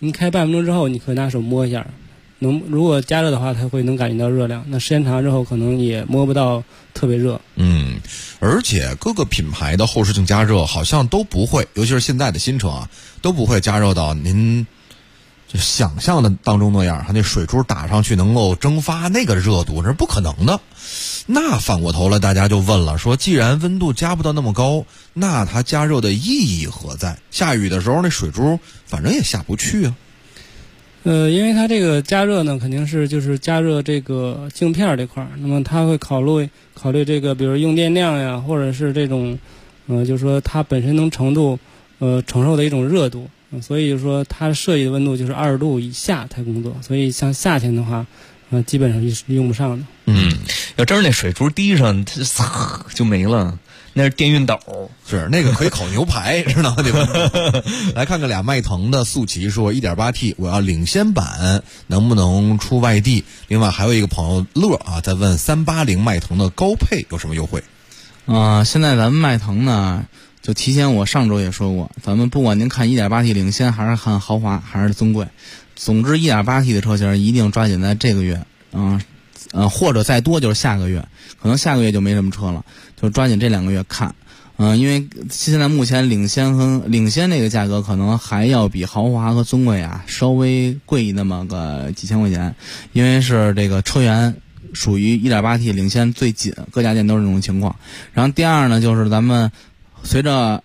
您开半分钟之后，你可以拿手摸一下，如果加热的话，它会能感觉到热量。那时间长之后，可能也摸不到特别热。 而且各个品牌的后视镜加热好像都不会，尤其是现在的新车啊，都不会加热到您就想象的当中那样，那水珠打上去能够蒸发那个热度，这是不可能的。那反过头来，大家就问了，说既然温度加不到那么高，那它加热的意义何在？下雨的时候那水珠反正也下不去啊。 因为它这个加热呢，肯定是就是加热这个镜片这块儿，那么它会考虑这个，比如用电量呀，或者是这种，就是说它本身能承受的一种热度。所以就是说它设计的温度就是20度以下才工作，所以像夏天的话，基本上是用不上的。 要真是那水珠滴上，它嗖就没了。那是电熨斗， 是那个可以烤牛排，知道吗？来看看俩迈腾的速奇说 1.8T 我要领先版，能不能出外地？另外还有一个朋友乐啊，在问380迈腾的高配有什么优惠？ 现在咱们迈腾呢，就提前我上周也说过，咱们不管您看 1.8T 领先还是看豪华还是尊贵，总之 1.8T 的车型一定抓紧在这个月或者再多就是下个月，可能下个月就没什么车了，就抓紧这2个月看。因为现在目前领先那个价格可能还要比豪华和尊贵啊稍微贵那么个几千块钱，因为是这个车源属于 1.8T 领先最紧，各家店都是这种情况。然后第二呢，就是咱们随着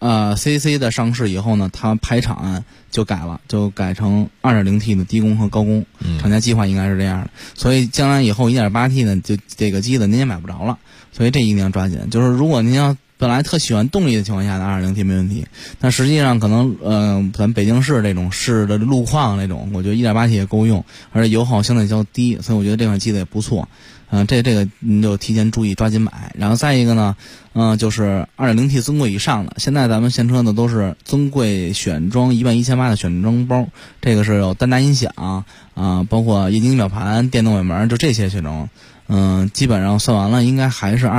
CC 的上市以后呢，它排场就改了，就改成 2.0T 的低功和高功，厂家计划应该是这样的。所以将来以后 1.8T 呢，就这个机子您也买不着了，所以这一定要抓紧。就是如果您要本来特喜欢动力的情况下的 2.0T 没问题，但实际上可能咱北京市这种市的路况那种，我觉得 1.8T 也够用，而且油耗相对较低，所以我觉得这款机子也不错。这个您就提前注意抓紧买。然后再一个呢，就是 2.0T 尊贵以上的，现在咱们现车呢都是尊贵选装11800的选装包，这个是有丹拿音响包括液晶仪表盘、电动尾门，就这些选装。基本上算完了，应该还是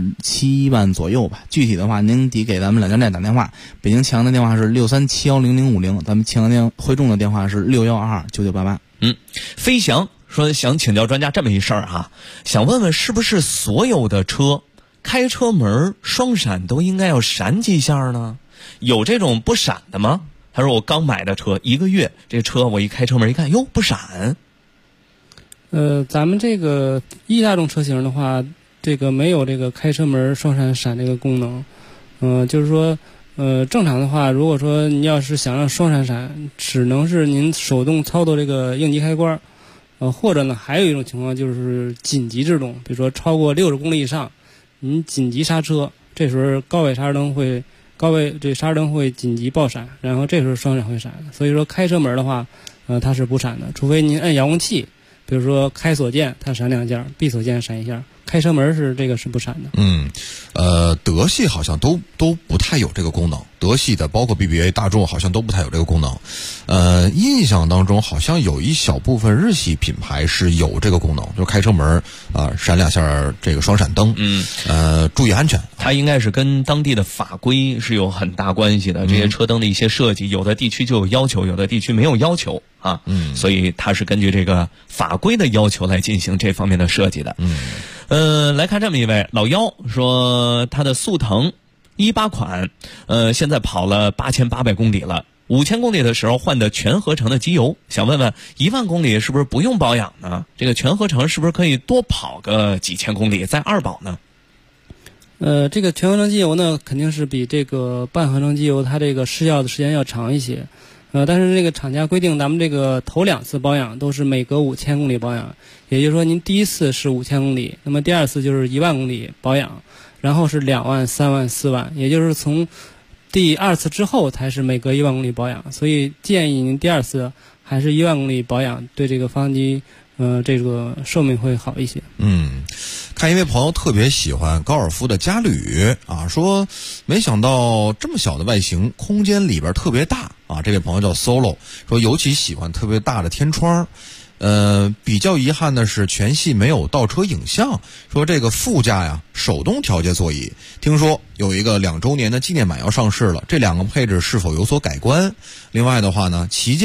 27万左右吧。具体的话，您得给咱们2家店打电话。北京庆阳的电话是637100050，咱们庆阳店汇众的电话是61229988。 飞翔说想请教专家这么一事儿哈，想问问是不是所有的车开车门双闪都应该要闪几下呢？有这种不闪的吗？他说我刚买的车1个月，这车我一开车门一看，哟不闪。 咱们这个1大众车型的话，这个没有这个开车门双闪这个功能。就是说正常的话，如果说你要是想让双闪，只能是您手动操作这个应急开关。或者呢，还有一种情况就是紧急制动，比如说超过60公里以上，您紧急刹车，这时候高位刹车灯会紧急爆闪，然后这时候双闪会闪的。所以说开车门的话，它是不闪的，除非您按遥控器，比如说开锁键它闪2下，闭锁键闪1下，开车门是不闪的。 德系好像都不太有这个功能，德系的包括 BBA 大众好像都不太有这个功能。印象当中好像有一小部分日系品牌是有这个功能，就是开车门闪2下这个双闪灯。注意安全。 它应该是跟当地的法规是有很大关系的，这些车灯的一些设计，有的地区就有要求，有的地区没有要求啊。所以它是根据这个法规的要求来进行这方面的设计的。来看这么一位老幺说，他的速腾18款，现在跑了8800公里了，5000公里的时候换的全合成的机油，想问问1万公里是不是不用保养呢？这个全合成是不是可以多跑个几千公里再2保呢？ 这个全合成机油呢，肯定是比这个半合成机油它这个失效的时间要长一些。但是这个厂家规定，咱们这个头2次保养都是每隔5000公里保养，也就是说您第一次是5000公里，那么第2次就是1万公里保养，然后是2万、3万、4万，也就是从第2次之后才是每隔1万公里保养。所以建议您第2次还是1万公里保养，对这个发动机这个寿命会好一些。 看一位朋友特别喜欢高尔夫的嘉旅说没想到这么小的外形，空间里边特别大这位朋友叫 Solo， 说尤其喜欢特别大的天窗。比较遗憾的是全系没有倒车影像，说这个副驾手动调节座椅，听说有一个2周年的纪念版要上市了，这2个配置是否有所改观？另外的话呢，旗舰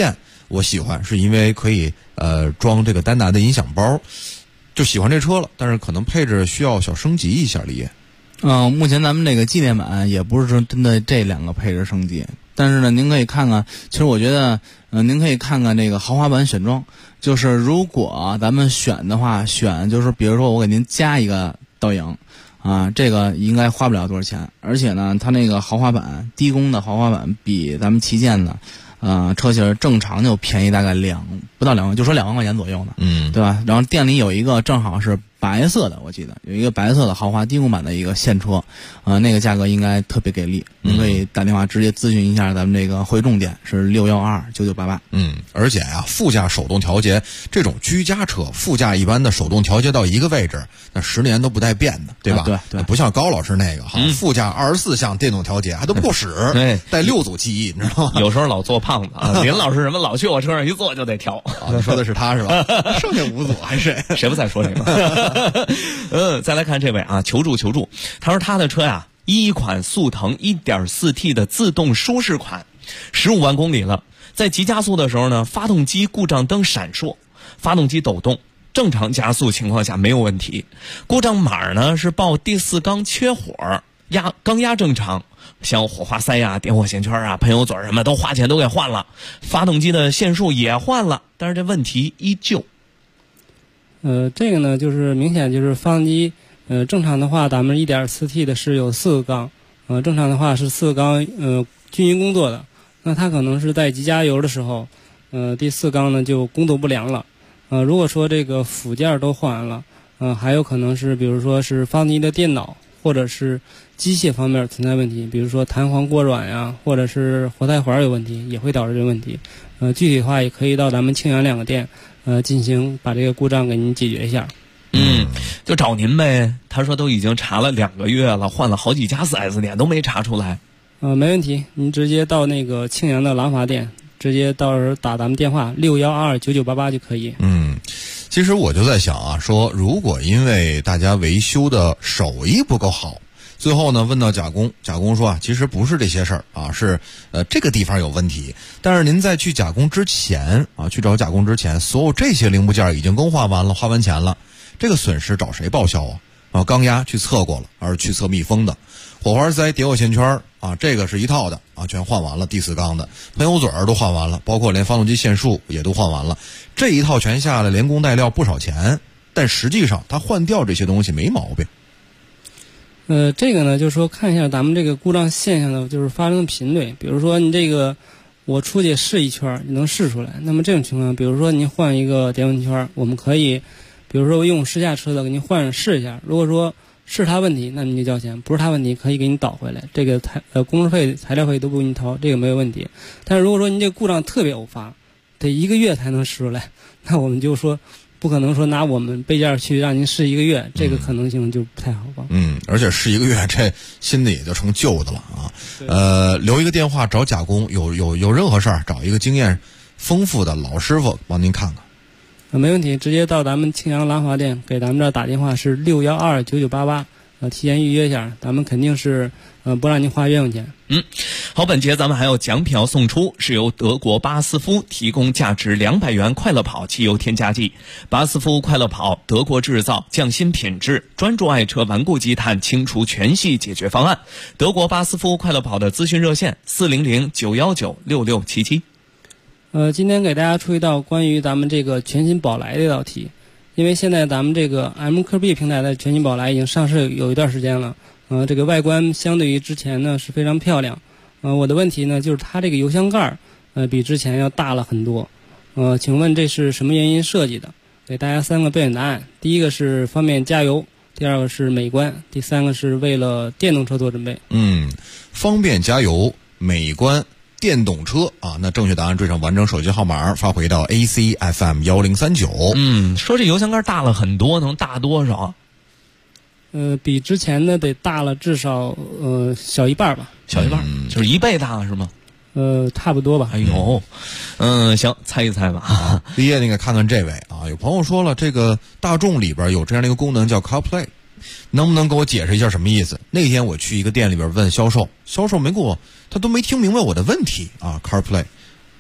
我喜欢，是因为可以装这个丹拿的音响包，就喜欢这车了。但是可能配置需要小升级一下，李爷。 目前咱们这个纪念版也不是说针对这2个配置升级，但是呢，您可以看看，其实我觉得，您可以看看这个豪华版选装，就是如果咱们选的话，就是比如说我给您加一个倒影，这个应该花不了多少钱，而且呢，它那个豪华版低功的豪华版比咱们旗舰的。车型正常就便宜大概不到2万，就说2万块钱左右呢，对吧？然后店里有一个正好是白色的，我记得有一个白色的豪华低功版的一个现车，那个价格应该特别给力，您可以打电话直接咨询一下咱们这个汇众店，是6129988。 而且呀，副驾手动调节这种居家车，副驾一般的手动调节到一个位置，那10年都不带变的，对吧？ 对， 不像高老师那个副驾24项电动调节还都不够使，带6组记忆，你知道吗？ 有时候老做胖子林老师什么老去我车上一坐就得调。 你说的是他是吧？剩下5组还是谁不在说这个？再来看这位啊，求助，他说他的车呀，一款速腾 1.4T 的自动舒适款，15万公里了，在急加速的时候呢，发动机故障灯闪烁，发动机抖动，正常加速情况下没有问题，故障码呢是报第4缸缺火，缸压正常，像火花塞啊、点火线圈啊、喷油嘴什么都花钱都给换了，发动机的线束也换了，但是这问题依旧。 这个呢，就是明显就是发动机，正常的话，咱们 1.4T 的是有4个缸，正常的话是4个缸，均匀工作的。那它可能是在急加油的时候，第4缸呢就工作不良了。如果说这个辅件都换完了，还有可能是比如说是发动机的电脑或者是机械方面存在问题，比如说弹簧过软呀，或者是活塞环有问题，也会导致这个问题。具体的话也可以到咱们庆阳2个店。进行把这个故障给您解决一下。 就找您呗。他说都已经查了2个月了，换了好几家 4S 店都没查出来。 没问题，您直接到那个庆阳的廊坊店，直接到时候打咱们电话6129988就可以。 其实我就在想啊，说如果因为大家维修的手艺不够好，最后呢问到甲工说啊，其实不是这些事儿啊，是这个地方有问题。但是您在去甲工之前啊，去找甲工之前，所有这些零部件已经更换完了，花完钱了，这个损失找谁报销啊？缸压去测过了，而是去测密封的，火花塞、点火线圈啊，这个是一套的啊，全换完了，第4缸的喷油嘴都换完了，包括连发动机线束也都换完了，这一套全下来连工带料不少钱，但实际上它换掉这些东西没毛病。 这个呢，就是说看一下咱们这个故障现象的就是发生的频率。比如说你这个我出去试一圈，你能试出来。那么这种情况，比如说您换一个点火圈，我们可以，比如说用试驾车的给您换试一下。如果说是他问题，那您就交钱；不是他问题，可以给你导回来。这个工时费、材料费都不给你掏，这个没有问题。但是如果说您这个故障特别偶发，得1个月才能试出来，那我们就说。不可能说拿我们备件去让您试1个月，这个可能性就不太好吧。 而且试1个月，这新的也就成旧的了啊。留一个电话找甲工，有任何事儿找一个经验丰富的老师傅帮您看看。 没问题，直接到咱们庆阳廊坊店给咱们这儿打电话是6129988，提前预约一下，咱们肯定是不让您花冤枉钱。 好，本节咱们还有奖品要送出，是由德国巴斯夫提供价值200元快乐跑汽油添加剂。巴斯夫快乐跑，德国制造，匠心品质，专注爱车顽固积碳清除全系解决方案。德国巴斯夫快乐跑的咨询热线400-919-6677。 今天给大家出一道关于咱们这个全新宝来的一道题。因为现在咱们这个 MQB 平台的全新宝来已经上市有一段时间了，这个外观相对于之前呢是非常漂亮。我的问题呢就是它这个油箱盖比之前要大了很多。请问这是什么原因设计的？给大家3个标准答案。第一个是方便加油，第2个是美观，第3个是为了电动车做准备。 方便加油、美观、电动车啊，那正确答案缀上完整手机号码发回到 ACFM 1039。 说这油箱盖大了很多，能大多少？ 比之前的得大了至少小一半吧。 小一半，就是1倍大是吗？ 差不多吧。 哎呦，行，猜一猜吧。 李爷，你给看看这位啊，有朋友说了，这个大众里边有这样的一个功能叫 CarPlay， 能不能给我解释一下什么意思？那天我去一个店里边问销售没给我，他都没听明白我的问题啊。CarPlay，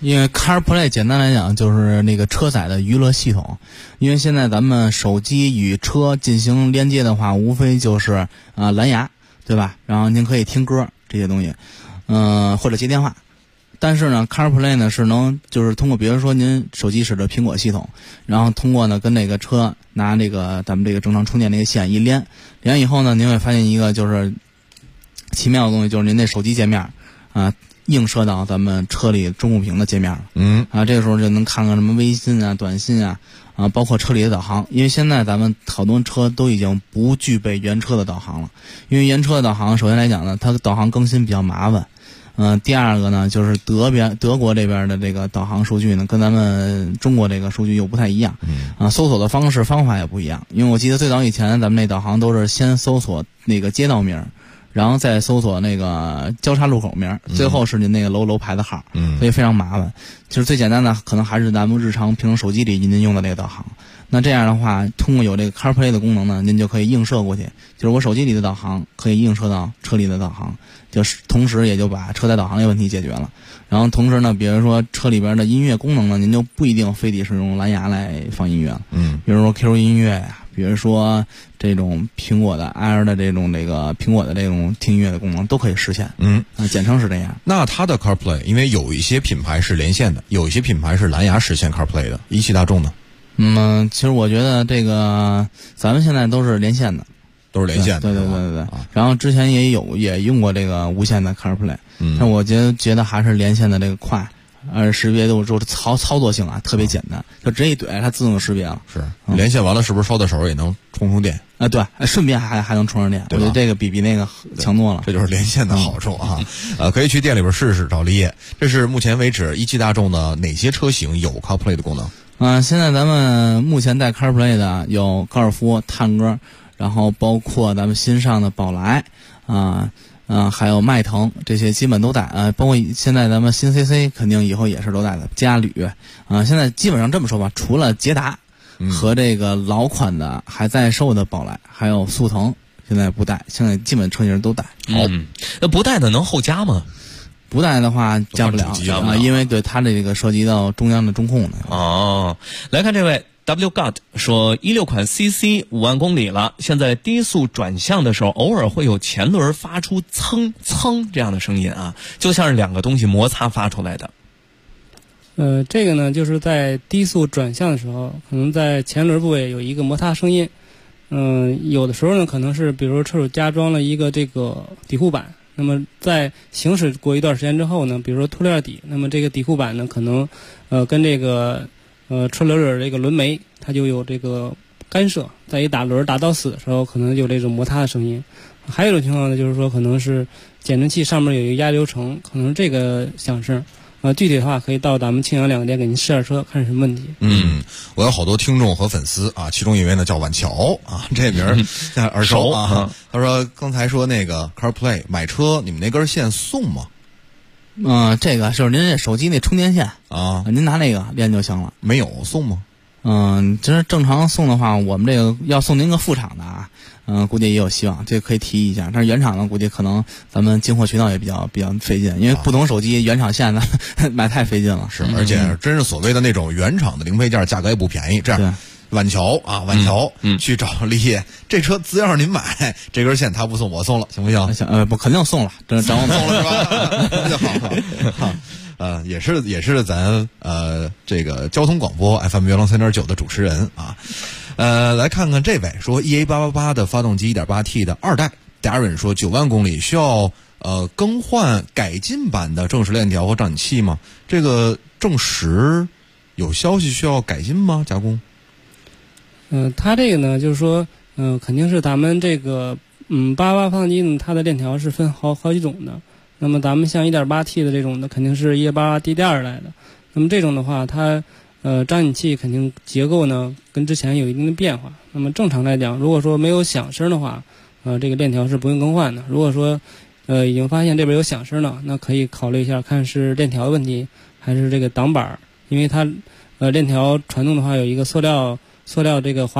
因为 CarPlay 简单来讲就是那个车载的娱乐系统，因为现在咱们手机与车进行连接的话，无非就是蓝牙，对吧？然后您可以听歌这些东西，或者接电话。但是呢 CarPlay 呢是能就是通过比如说您手机使的苹果系统，然后通过呢跟那个车拿这个咱们这个正常充电那个线一连以后呢，您会发现一个就是奇妙的东西，就是您那手机界面映射到咱们车里中控屏的界面了。这个时候就能看看什么微信啊、短信啊，包括车里的导航。因为现在咱们好多车都已经不具备原车的导航了，因为原车的导航首先来讲呢，它的导航更新比较麻烦。第二个呢，就是德国这边的这个导航数据呢，跟咱们中国这个数据又不太一样。搜索的方法也不一样。因为我记得最早以前咱们那导航都是先搜索那个街道名，然后再搜索那个交叉路口名，最后是您那个楼牌的号，所以非常麻烦。就是最简单的，可能还是咱们日常平时手机里您用的那个导航。那这样的话，通过有这个 CarPlay 的功能呢，您就可以映射过去，就是我手机里的导航可以映射到车里的导航，就是同时也就把车载导航的问题解决了。然后同时呢，比如说车里边的音乐功能呢，您就不一定非得是用蓝牙来放音乐了，比如说 QQ 音乐呀，比如说这种苹果的 Air 的这种苹果的这种听音乐的功能都可以实现。简称是这样。 那它的 CarPlay， 因为有一些品牌是连线的，有一些品牌是蓝牙实现 CarPlay 的，一汽大众呢？ 其实我觉得这个咱们现在都是连线的， 都是连线的。 对。然后之前也用过这个无线的 CarPlay，但我觉得还是连线的这个快，识别度就是操作性特别简单，就直接一怼它自动识别了。 是连线完了，是不是捎带手也能充电？ 对，顺便还能充上电。我觉得这个比那个强多了。 这就是连线的好处啊！可以去店里边试试找立业。这是目前为止一汽大众的哪些车型有 CarPlay 的功能？ 现在咱们目前带 CarPlay 的有高尔夫、探戈，然后包括咱们新上的宝来还有迈腾，这些基本都带。包括现在咱们新 CC 肯定以后也是都带的，嘉旅现在基本上这么说吧，除了捷达和这个老款的还在售的宝来，还有速腾现在不带，现在基本车型都带。 那不带的能后加吗？ 不带的话加不了因为对它这个涉及到中央的中控的。 来看这位 W God 说，16款 CC 5万公里了，现在低速转向的时候，偶尔会有前轮发出蹭蹭这样的声音就像是两个东西摩擦发出来的。 这个呢，就是在低速转向的时候，可能在前轮部位有一个摩擦声音。有的时候呢，可能是比如车主加装了一个这个底护板。那么在行驶过一段时间之后呢，比如说涂料底，那么这个底护板呢，可能跟这个车轮这个轮眉它就有这个干涉，在一打轮打到死的时候，可能有这种摩擦的声音。还有一种情况呢，就是说可能是减震器上面有一个压流层，可能这个响声。具体的话可以到咱们庆阳两个店给您试下车，看什么问题。 我有好多听众和粉丝其中一位呢叫晚桥这名儿耳熟他说刚才说那个 CarPlay 买车你们那根线送吗？ 这个就是您这手机那充电线您拿那个连就行了。 没有送吗？ 其实正常送的话，我们这个要送您个副厂的估计也有希望，这个可以提一下。但是原厂呢，估计可能咱们进货渠道也比较费劲，因为不同手机原厂线呢买太费劲了。 是，而且真是所谓的那种原厂的零配件，价格也不便宜。这样，晚桥去找立业，这车只要是您买，这根线他不送我送了，行不行？ 不，肯定送了，这找我送了是吧？那就好。也是咱这个交通广播 FM 103.9的主持人来看看这位说 EA888 的发动机 1.8T 的2代 Darren 说9万公里需要更换改进版的正时链条和掌紧器吗？这个正时有消息需要改进吗？加工？ 它这个呢，就是说肯定是咱们这个88发动机呢，它的链条是分好几种的。那么咱们像 1.8T 的这种的肯定是 EA888 第二代的。那么这种的话，它掌紧器肯定结构呢跟之前有一定的变化。那么正常来讲，如果说没有响声的话，这个链条是不用更换的。如果说已经发现这边有响声了，那可以考虑一下，看是链条的问题还是这个挡板，因为它链条传动的话有一个塑料这个滑轨，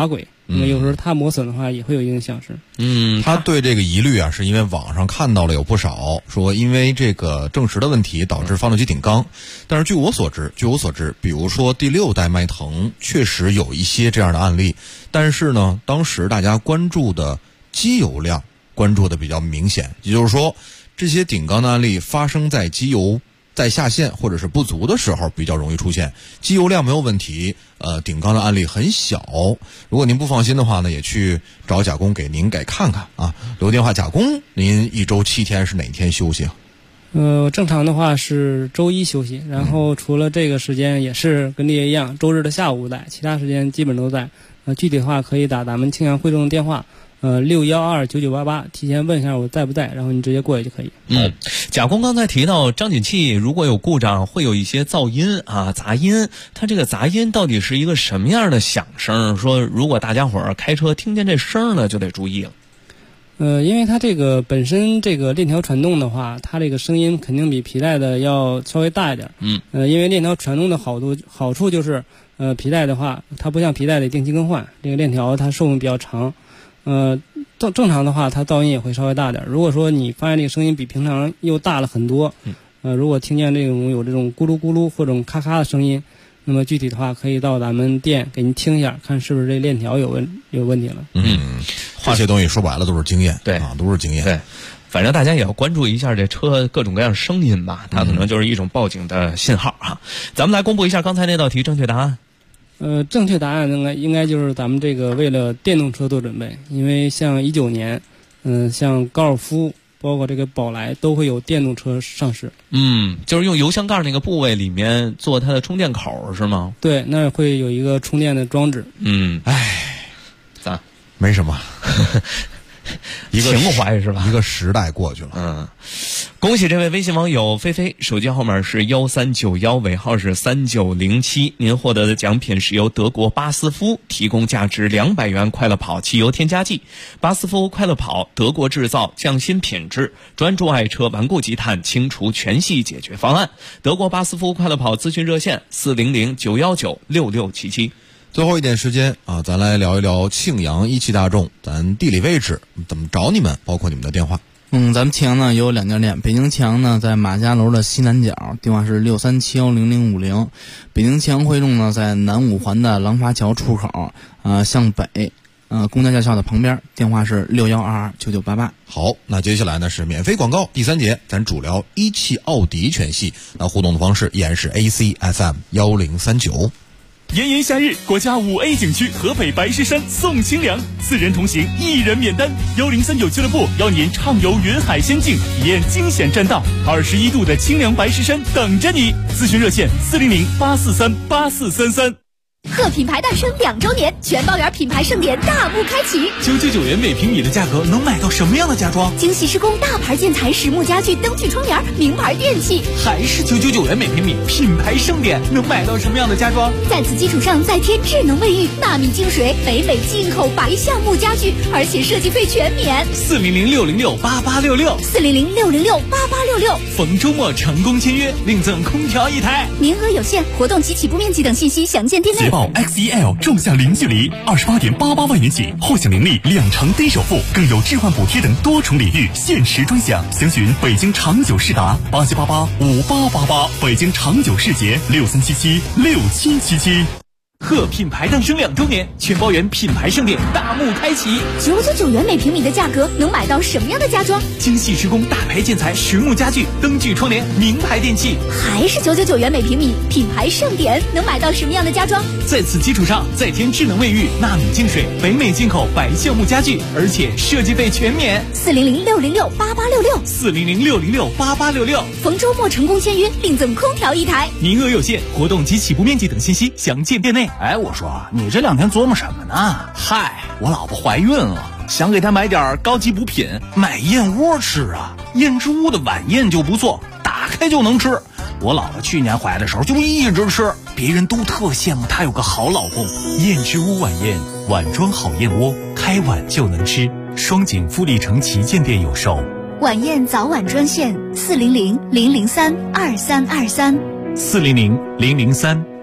那么有时候它磨损的话也会有一定响势。 他对这个疑虑啊，是因为网上看到了有不少说因为这个正时的问题导致发动机顶缸，但是据我所知，比如说第6代迈腾确实有一些这样的案例，但是呢，当时大家关注的机油量关注的比较明显，也就是说这些顶缸的案例发生在机油在下限或者是不足的时候比较容易出现，机油量没有问题，顶缸的案例很小。如果您不放心的话呢，也去找甲工给您给看看啊。留电话，甲工您1周7天是哪天休息啊？ 正常的话是周1休息，然后除了这个时间也是跟烈一样，周日的下午在，其他时间基本都在。具体的话可以打咱们庆阳汇众的电话，6129988，提前问一下我在不在，然后你直接过去就可以。 甲工刚才提到张紧器如果有故障会有一些噪音啊、杂音，它这个杂音到底是一个什么样的响声？说如果大家伙儿开车听见这声呢，就得注意了。 因为它这个本身这个链条传动的话，它这个声音肯定比皮带的要稍微大一点。因为链条传动的好处就是，皮带的话，它不像皮带得定期更换，这个链条它寿命比较长。正常的话，它噪音也会稍微大点。如果说你发现这个声音比平常又大了很多，如果听见这种有这种咕噜咕噜或者咔咔的声音，那么具体的话可以到咱们店给您听一下，看是不是这链条有问题了。 这些东西说白了都是经验， 对啊，都是经验。 对，反正大家也要关注一下这车各种各样声音吧，它可能就是一种报警的信号啊。咱们来公布一下刚才那道题正确答案。 正确答案应该就是咱们这个为了电动车做准备，因为像19年，像高尔夫包括这个宝来都会有电动车上市。 就是用油箱盖那个部位里面做它的充电口是吗？ 对，那会有一个充电的装置。 咋？ 没什么。一个情怀是吧？ 一个时代过去了。 恭喜这位微信网友菲菲，手机号码是1391，尾号是3907。您获得的奖品是由德国巴斯夫提供价值200元快乐跑汽油添加剂。巴斯夫快乐跑，德国制造，匠心品质，专注爱车顽固积碳清除全系解决方案。德国巴斯夫快乐跑咨询热线400-919-6677。 最后一点时间啊，咱来聊一聊庆阳一汽大众，咱地理位置怎么找你们，包括你们的电话。 咱们庆阳呢有2家店，北京庆阳呢在马家楼的西南角，电话是63710050；北京庆阳汇众呢在南5环的廊坊桥出口，向北，公交驾校的旁边，电话是61229988。 好，那接下来呢是免费广告，第3节咱主聊一汽奥迪全系，那互动的方式依然是 AC FM 1039。 炎炎夏日，国家5A 景区河北白石山送清凉，4人同行1人免单。1039俱乐部邀您畅游云海仙境，体验惊险栈道，21度的清凉白石山等着你。咨询热线400-843-8433。 贺品牌诞生2周年，全包圆品牌盛典大幕开启。 999元每平米的价格能买到什么样的家装？ 精细施工大牌建材、实木家具、灯具窗帘、名牌电器。 还是999元每平米，品牌盛典能买到什么样的家装？ 在此基础上再添智能卫浴、纳米净水、北美进口白橡木家具，而且设计费全免。 400-606-8866 400-606-8866。 逢周末成功签约，另赠空调1台， 名额有限，活动及起步面积等信息详见店内。 捷豹 XEL 纵向零距离28.88万元起，后享零利2成低首付，更有置换补贴等多重礼遇，限时专享。详询北京长久世达87885888，北京长久世捷63776777。 贺品牌诞生2周年，全包圆品牌盛典大幕开启。 999元每平米的价格能买到什么样的家装？ 精细施工大牌建材、实木家具、灯具窗帘、名牌电器。 还是999元每平米，品牌盛典能买到什么样的家装？ 在此基础上再添智能卫浴、纳米净水、北美进口白橡木家具，而且设计费全免。 400-606-8866 400-606-8866。 逢周末成功签约，另赠空调1台， 名额有限，活动及起步面积等信息详见店内。 我说你这2天琢磨什么呢？嗨，我老婆怀孕了，想给她买点高级补品，买燕窝吃啊。燕之屋的晚宴就不错，打开就能吃。我老婆去年怀的时候就一直吃，别人都特羡慕她有个好老公。 燕之屋晚宴，碗装好燕窝，开碗就能吃。双井富力城旗舰店有售。 晚宴早晚专线400-003-2323 400-003-2323。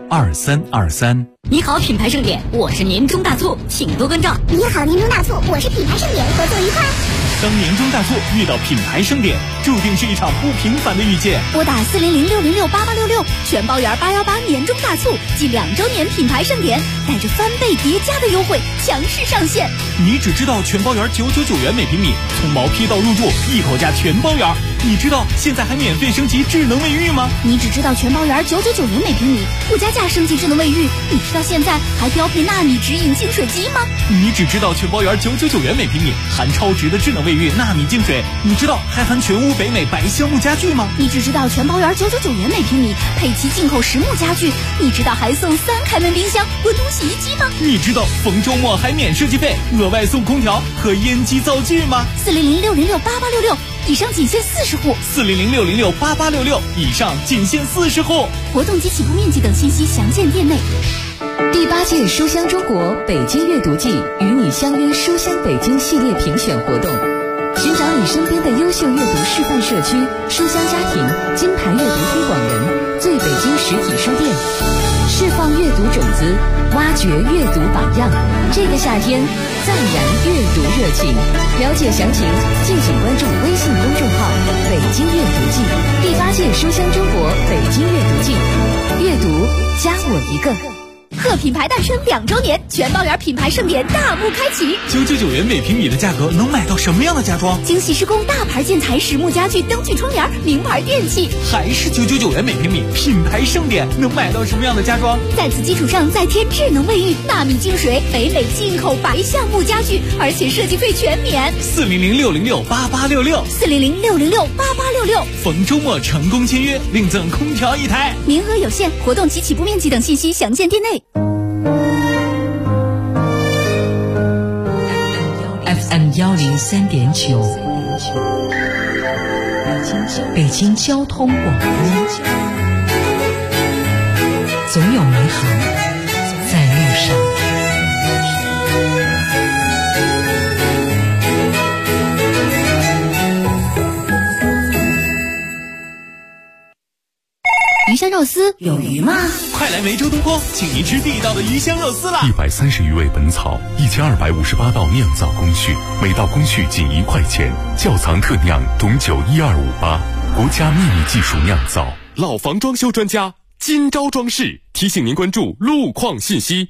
2323。 你好，品牌盛典，我是年终大促，请多关照。 你好，年终大促，我是品牌盛典，合作愉快。 当年终大促遇到品牌盛典，注定是一场不平凡的遇见。 拨打400-606-8866，全包圆818年终大促暨2周年品牌盛典，带着翻倍叠加的优惠强势上线。 你只知道全包圆999元每平米，从毛坯到入住一口价全包圆。你知道现在还免费升级智能卫浴吗？ 你只知道全包圆999元每平米，不加价升级智能卫浴。你知道现在还标配纳米直饮净水机吗？ 你只知道全包圆999元每平米，含超值的智能卫浴纳米净水。你知道还含全屋北美白橡木家具吗？ 你只知道全包圆999元每平米，配齐进口实木家具。你知道还送3开门冰箱、温通洗衣机吗？ 你知道逢周末还免设计费，额外送空调和烟机灶具吗 ？400-606-8866，以上仅限40户。 400-606-8866，以上仅限40户。 活动及起步面积等信息详见店内。 第8届书香中国北京阅读季与你相约书香北京系列评选活动，寻找你身边的优秀阅读示范社区、书香家庭、金牌阅读推广人、最北京实体书店，释放阅读种子，挖掘阅读榜样。这个夏天再燃阅读热情。了解详情，敬请关注微信公众号“北京阅读季”。第8届书香中国北京阅读季，阅读加我一个。 贺品牌诞生2周年，全包圆品牌盛典大幕开启。 999元每平米的价格能买到什么样的家装？ 精细施工大牌建材、实木家具、灯具、窗帘、名牌电器。 还是999元每平米，品牌盛典能买到什么样的家装？ 在此基础上再添智能卫浴、纳米净水、北美进口白橡木家具，而且设计费全免。 400-606-8866， 400-606-8866。 逢周末成功签约，另赠空调1台， 名额有限，活动及起步面积等信息详见店内。 FM 103.9，北京交通广播，总有美好在路上。 鱼香肉丝有鱼吗？ 快来梅州东坡，请您吃地道的鱼香肉丝啦 ！130余味本草，1258道酿造工序，每道工序仅1块钱。窖藏特酿董酒12588，国家秘密技术酿造。 老房装修专家金招装饰提醒您关注路况信息。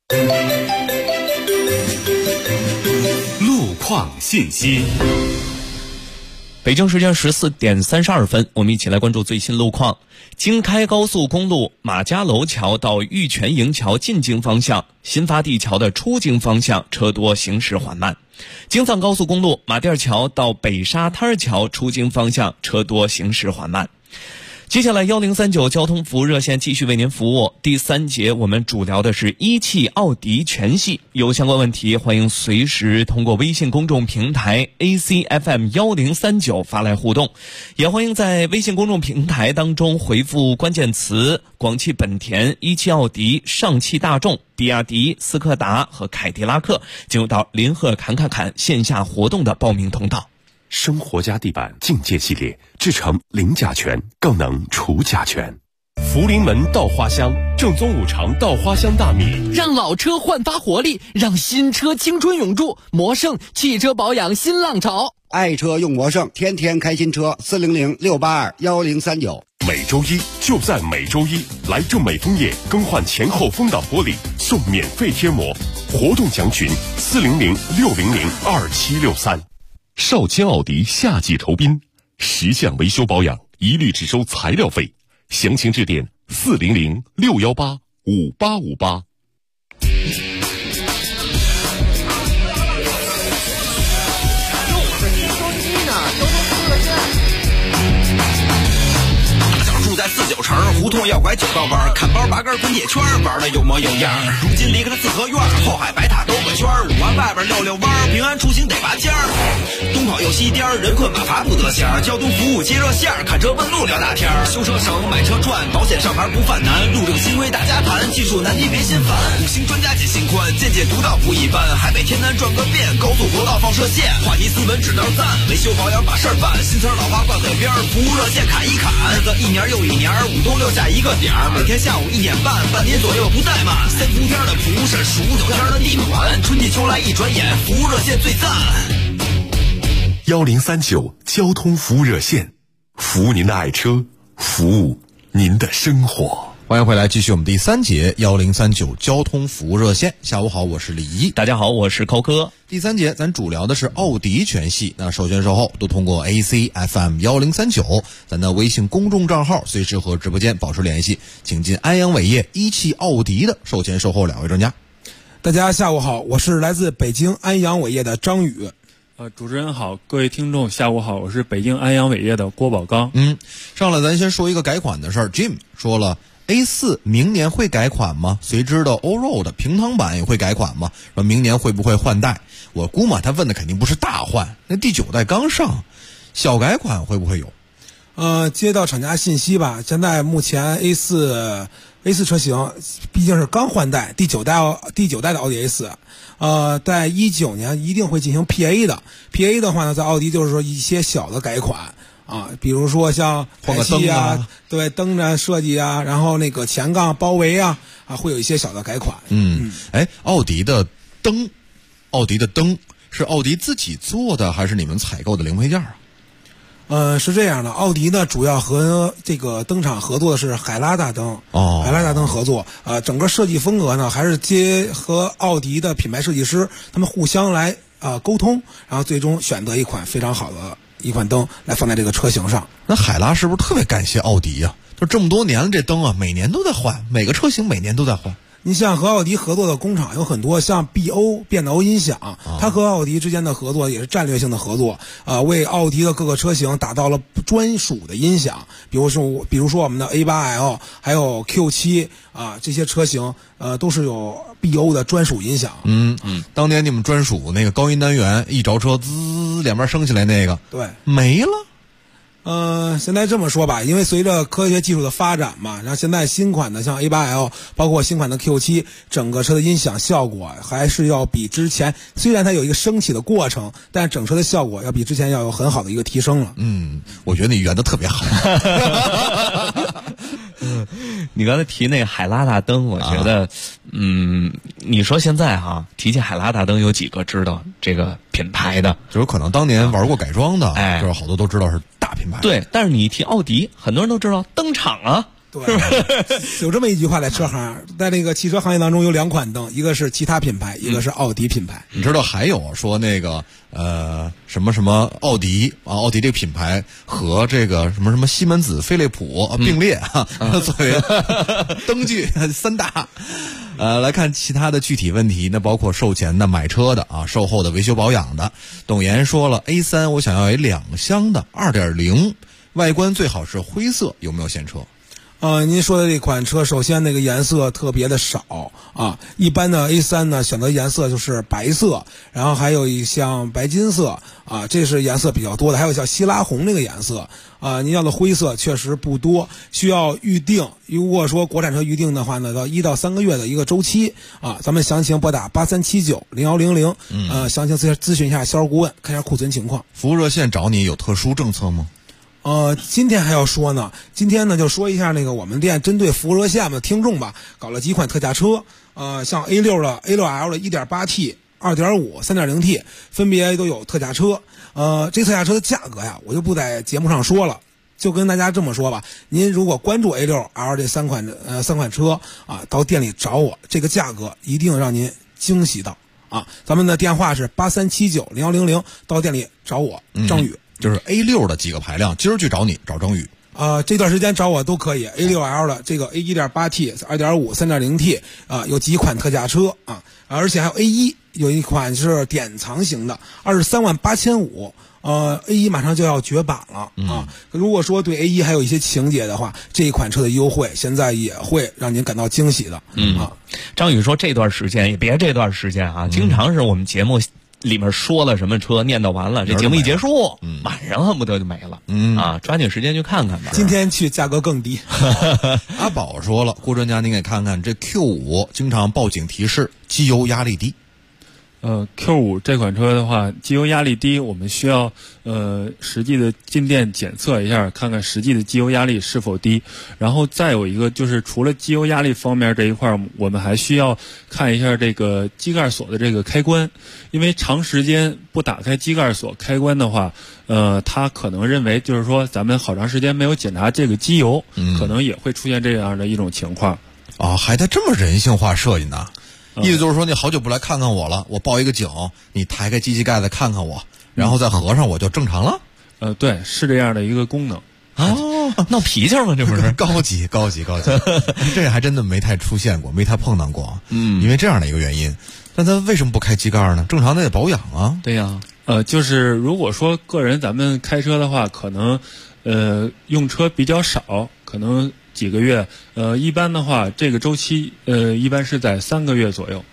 路况信息。 北京时间14点32分，我们一起来关注最新路况。京开高速公路马家楼桥到玉泉营桥进京方向，新发地桥的出京方向车多，行驶缓慢。京藏高速公路马甸桥到北沙滩桥出京方向车多，行驶缓慢。接下来1039交通服务热线继续为您服务。第3节我们主聊的是一汽奥迪全系，有相关问题欢迎随时通过微信公众平台 ACFM1039 发来互动，也欢迎在微信公众平台当中回复关键词广汽本田、一汽奥迪、上汽大众、比亚迪、斯柯达和凯迪拉克，进入到林鹤侃线下活动的报名通道。 生活家地板境界系列，制成零甲醛，更能除甲醛。福临门稻花香，正宗5常稻花香大米， 让老车焕发活力，让新车青春永驻。魔盛汽车保养新浪潮， 爱车用魔盛，天天开新车。400-682-1039。 每周一就在每周一，来正美枫叶更换前后风挡玻璃，送免费贴膜。活动详询400-600-2763。少卿奥迪夏季酬宾，10项维修保养一律只收材料费，详情致电400-618-5858。 住在49城，胡同要拐9道弯，看包拔根滚铁圈，玩的有模有样。如今离开了四合院，后海白塔兜个圈，5环外边溜弯，平安出行得拔尖儿。东跑又西颠，人困马乏不得闲。交通服务接热线，看车问路聊大天。修车省，买车赚，保险上牌不犯难。路政新规大家谈，技术难题别心烦。5星专家解心宽，见解独到不一般。海北天南转个遍，高速国道放射线，话题斯文只能赞。维修保养把事儿办，新词老话挂嘴边，服务热线砍一砍。日子一年又一年，5冬6夏在一个点儿，每天下午1点半，半年左右不怠慢。三伏天的蒲是数九天的地暖，春季秋来一转眼，服务热线最赞。 1039交通服务热线，服务您的爱车，服务您的生活。 欢迎回来，继续我们第3节1039交通服务热线。下午好，我是李一。 大家好，我是寇哥。 第3节咱主聊的是奥迪全系，那授权售后都通过 AC FM 1039咱的微信公众账号随时和直播间保持联系，请进安阳伟业一汽奥迪的授权售后2位专家。 大家下午好，我是来自北京安阳伟业的张宇。 主持人好，各位听众下午好，我是北京安阳伟业的郭宝刚。 上来咱先说一个改款的事儿。Jim 说了 A4 明年会改款吗？随之的 Allroad 平躺版也会改款吗？说明年会不会换代？我估摸他问的肯定不是大换，那第9代刚上，小改款会不会有？ 接到厂家信息吧，现在目前 A4 车型毕竟是刚换代，第九代的奥迪 A4，在19年一定会进行 PA 的。PA 的话呢，在奥迪就是说一些小的改款啊，比如说像换个灯啊， 对，灯的设计啊，然后那个前杠包围啊，会有一些小的改款。 奥迪的灯是奥迪自己做的，还是你们采购的零配件啊？ 是这样的，奥迪呢主要和这个灯厂合作的是海拉大灯，海拉大灯合作，整个设计风格呢还是结合奥迪的品牌设计师，他们互相来沟通，然后最终选择一款非常好的一款灯来放在这个车型上。 那海拉是不是特别感谢奥迪呀？就这么多年了，这灯啊每年都在换，每个车型每年都在换。 你像和奥迪合作的工厂有很多，像 BO 变导音响，它和奥迪之间的合作也是战略性的合作，为奥迪的各个车型打造了专属的音响，比如说我们的 A8L 还有 Q7 这些车型都是有 BO 的专属音响。 当年你们专属那个高音单元一着车滋两边升起来那个， 对， 没了。 现在这么说吧，因为随着科学技术的发展嘛，然后现在新款的像 A8L 包括新款的 Q7， 整个车的音响效果还是要比之前，虽然它有一个升起的过程，但整车的效果要比之前要有很好的一个提升了。 我觉得你圆的特别好。 你刚才提那个海拉大灯，我觉得你说现在提起海拉大灯，有几个知道这个品牌的？ 就是可能当年玩过改装的，就是好多都知道是大品牌。 对，但是你一提奥迪，很多人都知道灯厂啊。 对，有这么一句话，在车行，在那个汽车行业当中有2款灯，一个是其他品牌，一个是奥迪品牌。 你知道还有说那个什么什么奥迪奥迪这个品牌和这个什么什么西门子、飞利浦并列作为灯具3大。来看其他的具体问题，那包括售前的、买车的售后的、维修保养的。董岩说了 A3 我想要一2厢的 2.0， 外观最好是灰色，有没有现车？ 您说的这款车，首先那个颜色特别的少一般的 A3 呢选择颜色就是白色，然后还有一像白金色这是颜色比较多的，还有像希拉红那个颜色您要的灰色确实不多，需要预定。如果说国产车预定的话呢，到1到3个月的一个周期咱们详情拨打83790100详情咨询一下销售顾问，看一下库存情况。 服务热线找你有特殊政策吗？ 今天还要说呢，今天呢就说一下那个我们店针对服务热线的听众吧，搞了几款特价车，像 A6L 的 1.8T、2.5、3.0T 分别都有特价车。这特价车的价格呀，我就不在节目上说了，就跟大家这么说吧，您如果关注 A6L 这三款车到店里找我，这个价格一定让您惊喜到咱们的电话是83790100，到店里找我张宇。 就是 A6 的几个排量，今儿去找你找张宇。 这段时间找我都可以。A6L 的这个 A1.8T、2.5、3.0T 有几款特价车而且还有 A1 有一款是典藏型的，238500。A1 马上就要绝版了如果说对 A1 还有一些情节的话，这一款车的优惠现在也会让您感到惊喜的。 张宇说这段时间也别这段时间经常是我们节目里面说了什么车，念叨完了，这节目一结束，晚上恨不得就没了。抓紧时间去看看吧。 今天去价格更低。 阿宝说了，郭专家您给看看这 Q5 经常报警提示机油压力低。 Q5这款车的话，机油压力低，我们需要实际的进店检测一下，看看实际的机油压力是否低。然后再有一个就是，除了机油压力方面这一块，我们还需要看一下这个机盖锁的这个开关，因为长时间不打开机盖锁开关的话，他可能认为就是说咱们好长时间没有检查这个机油，可能也会出现这样的一种情况。 啊，还带这么人性化设计呢？意思就是说，你好久不来看看我了，我报一个警，你抬开机器盖子看看我，然后再合上我就正常了。 对，是这样的一个功能。 哦，闹脾气吗？这不是高级，这还真的没太出现过，没太碰到过。因为这样的一个原因，但他为什么不开机盖呢？正常的得保养啊。 对呀， 就是如果说个人咱们开车的话，可能用车比较少，可能几个月，一般的话，这个周期一般是在3个月左右。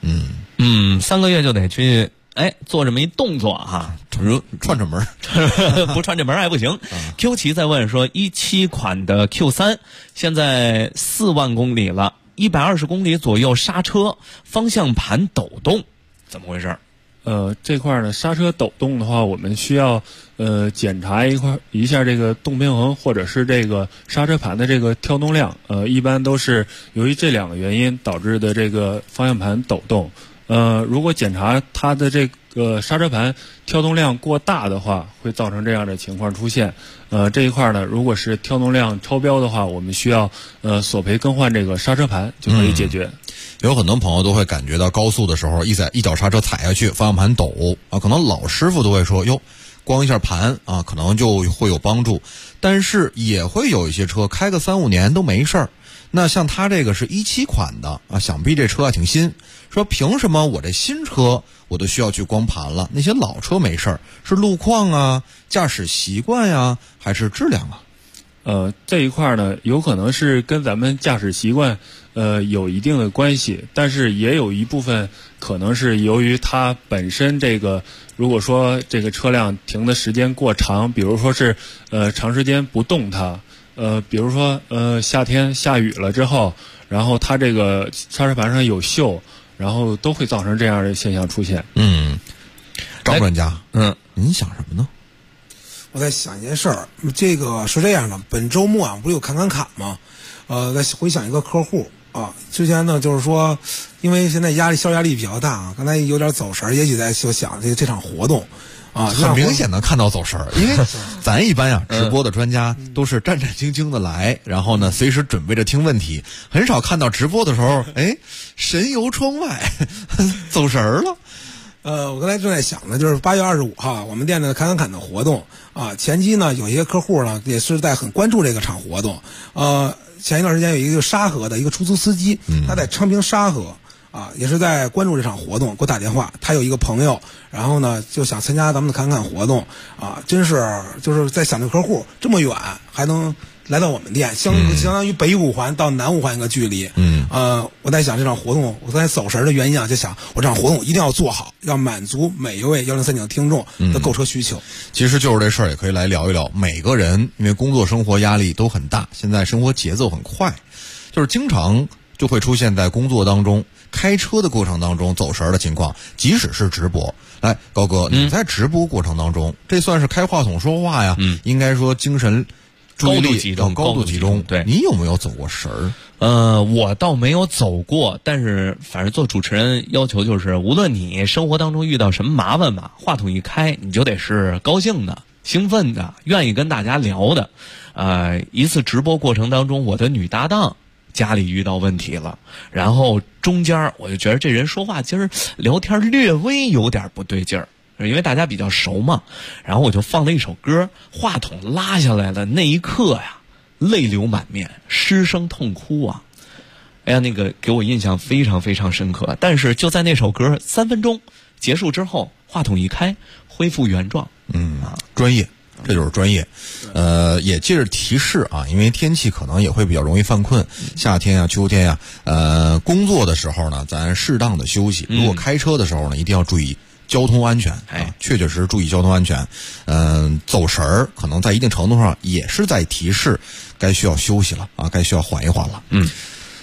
3个月就得去做这么一动作哈， 串门， 不串这门还不行。Q 奇在问说，17款的 Q3 现在4万公里了，120公里左右刹车，方向盘抖动，怎么回事？ 这块呢，刹车抖动的话，我们需要检查一下这个动平衡，或者是这个刹车盘的这个跳动量。一般都是由于这2个原因导致的这个方向盘抖动。如果检查它的这个刹车盘跳动量过大的话，会造成这样的情况出现。这一块呢，如果是跳动量超标的话，我们需要索赔更换这个刹车盘就可以解决。 有很多朋友都会感觉到高速的时候一脚刹车踩下去，方向盘抖啊，可能老师傅都会说哟，光一下盘啊，可能就会有帮助。但是也会有一些车开个3-5年都没事儿。那像他这个是17款的啊，想必这车还挺新。说凭什么我这新车我都需要去光盘了？那些老车没事儿，是路况啊、驾驶习惯呀，还是质量啊？ 这一块呢，有可能是跟咱们驾驶习惯有一定的关系，但是也有一部分可能是由于它本身这个，如果说这个车辆停的时间过长，比如说是长时间不动它，比如说夏天下雨了之后，然后它这个刹车盘上有锈，然后都会造成这样的现象出现。 张专家，您想什么呢？ 我在想一件事儿，这个是这样的，本周末啊，不是有侃吗？在回想一个客户啊，之前呢就是说，因为现在销售压力比较大啊，刚才有点走神，也许在就想这场活动啊， 很明显能看到走神，因为咱一般直播的专家都是战战兢兢的来，然后呢随时准备着听问题，很少看到直播的时候，神游窗外走神了。 我刚才正在想呢，就是8月25号我们店的侃的活动啊，前期呢有一些客户呢也是在很关注这个场活动。前一段时间有一个沙河的一个出租司机，他在昌平沙河啊，也是在关注这场活动，给我打电话，他有一个朋友，然后呢就想参加咱们的侃活动啊，真是就是在想这客户这么远还能来到我们店，相当于北5环到南5环一个距离。我在想这场活动，我刚才走神的原因啊，就想我这场活动一定要做好，要满足每一位103的听众的购车需求。 其实就是这事儿也可以来聊一聊。每个人因为工作生活压力都很大，现在生活节奏很快，就是经常就会出现在工作当中、开车的过程当中走神的情况，即使是直播。来，高哥，你在直播过程当中，这算是开话筒说话呀？应该说精神注意力高度集中。 对， 你有没有走过神儿？ 我倒没有走过，但是反正做主持人要求就是，无论你生活当中遇到什么麻烦吧，话筒一开，你就得是高兴的、兴奋的、愿意跟大家聊的。一次直播过程当中，我的女搭档家里遇到问题了，然后中间我就觉得这人说话今儿聊天略微有点不对劲儿。因为大家比较熟嘛，然后我就放了一首歌，话筒拉下来了，那一刻呀，泪流满面，失声痛哭啊！哎呀，那个给我印象非常非常深刻。但是就在那首歌3分钟结束之后，话筒一开，恢复原状。 专业，这就是专业。也借着提示啊，因为天气可能也会比较容易犯困，夏天啊、秋天啊，工作的时候呢，咱适当的休息。如果开车的时候呢，一定要注意交通安全啊，确实注意交通安全。走神儿可能在一定程度上也是在提示该需要休息了啊，该需要缓一缓了。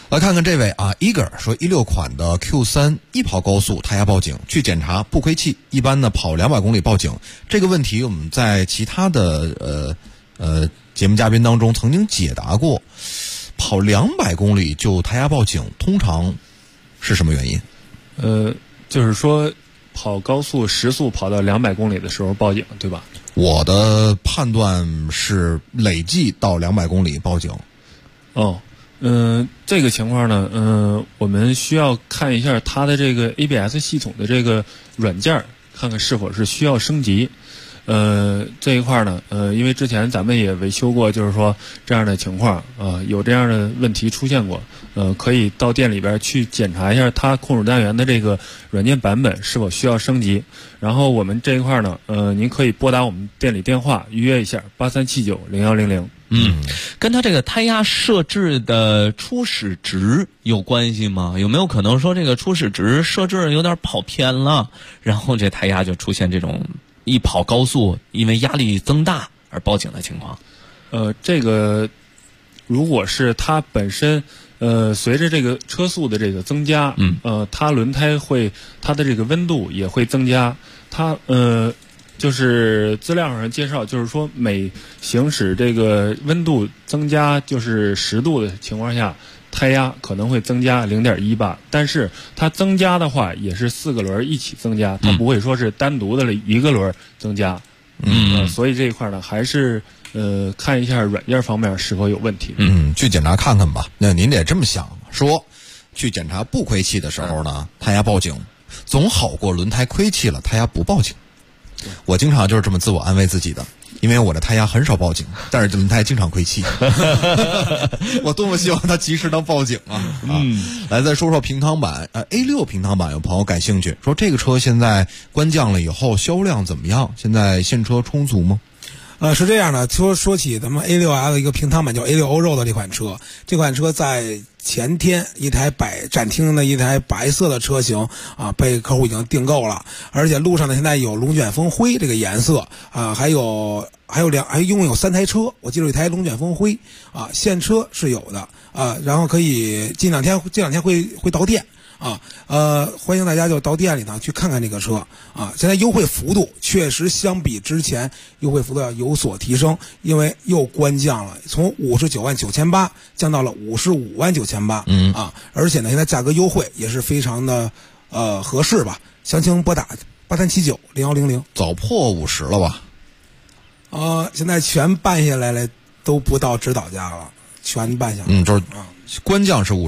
来看看这位啊 ，Eager 说16款的 Q3一跑高速胎压报警，去检查不亏气，一般呢跑200公里报警。这个问题我们在其他的节目嘉宾当中曾经解答过，跑200公里就胎压报警，通常是什么原因？ 就是说跑高速时速跑到200公里的时候报警，对吧？ 我的判断是累计到200公里报警。 哦。这个情况呢，我们需要看一下它的这个 ABS 系统的这个软件，看看是否是需要升级。这一块呢，因为之前咱们也维修过，就是说这样的情况有这样的问题出现过，可以到店里边去检查一下它控制单元的这个软件版本是否需要升级。然后我们这一块呢，您可以拨打我们店里电话预约一下83790100。 跟它这个胎压设置的初始值有关系吗？有没有可能说这个初始值设置有点跑偏了，然后这胎压就出现这种一跑高速因为压力增大而报警的情况？ 这个如果是它本身随着这个车速的这个增加，它轮胎它的这个温度也会增加，它就是资料上介绍，就是说每行驶这个温度增加就是10度的情况下，胎压可能会增加0.18，但是它增加的话也是4个轮一起增加，它不会说是单独的1个轮增加。所以这一块呢，还是看一下软件方面是否有问题。 去检查看看吧。那您得这么想，说去检查不亏气的时候呢，胎压报警总好过轮胎亏气了胎压不报警。我经常就是这么自我安慰自己的，因为我的胎压很少报警，但是轮胎经常亏气。我多么希望它及时能报警啊！来再说说平躺版，A6 平躺版有朋友感兴趣，说这个车现在官降了以后销量怎么样？现在现车充足吗？ 是这样的，说起咱们 A6L 一个平躺版叫 A6 欧肉的这款车，这款车在前天一台展厅的一台白色的车型被客户已经订购了，而且路上呢现在有龙卷风灰这个颜色还一共有3台车，我记得有一台龙卷风灰现车是有的然后可以这两天会到店。欢迎大家就到店里呢去看看这个车现在优惠幅度确实相比之前优惠幅度要有所提升，因为又官降了，从59.98万降到了55.98万而且呢现在价格优惠也是非常的合适吧。详情拨打83790100。 早破50了吧？ 现在全办下来了都不到指导价了，全办下来就是官降是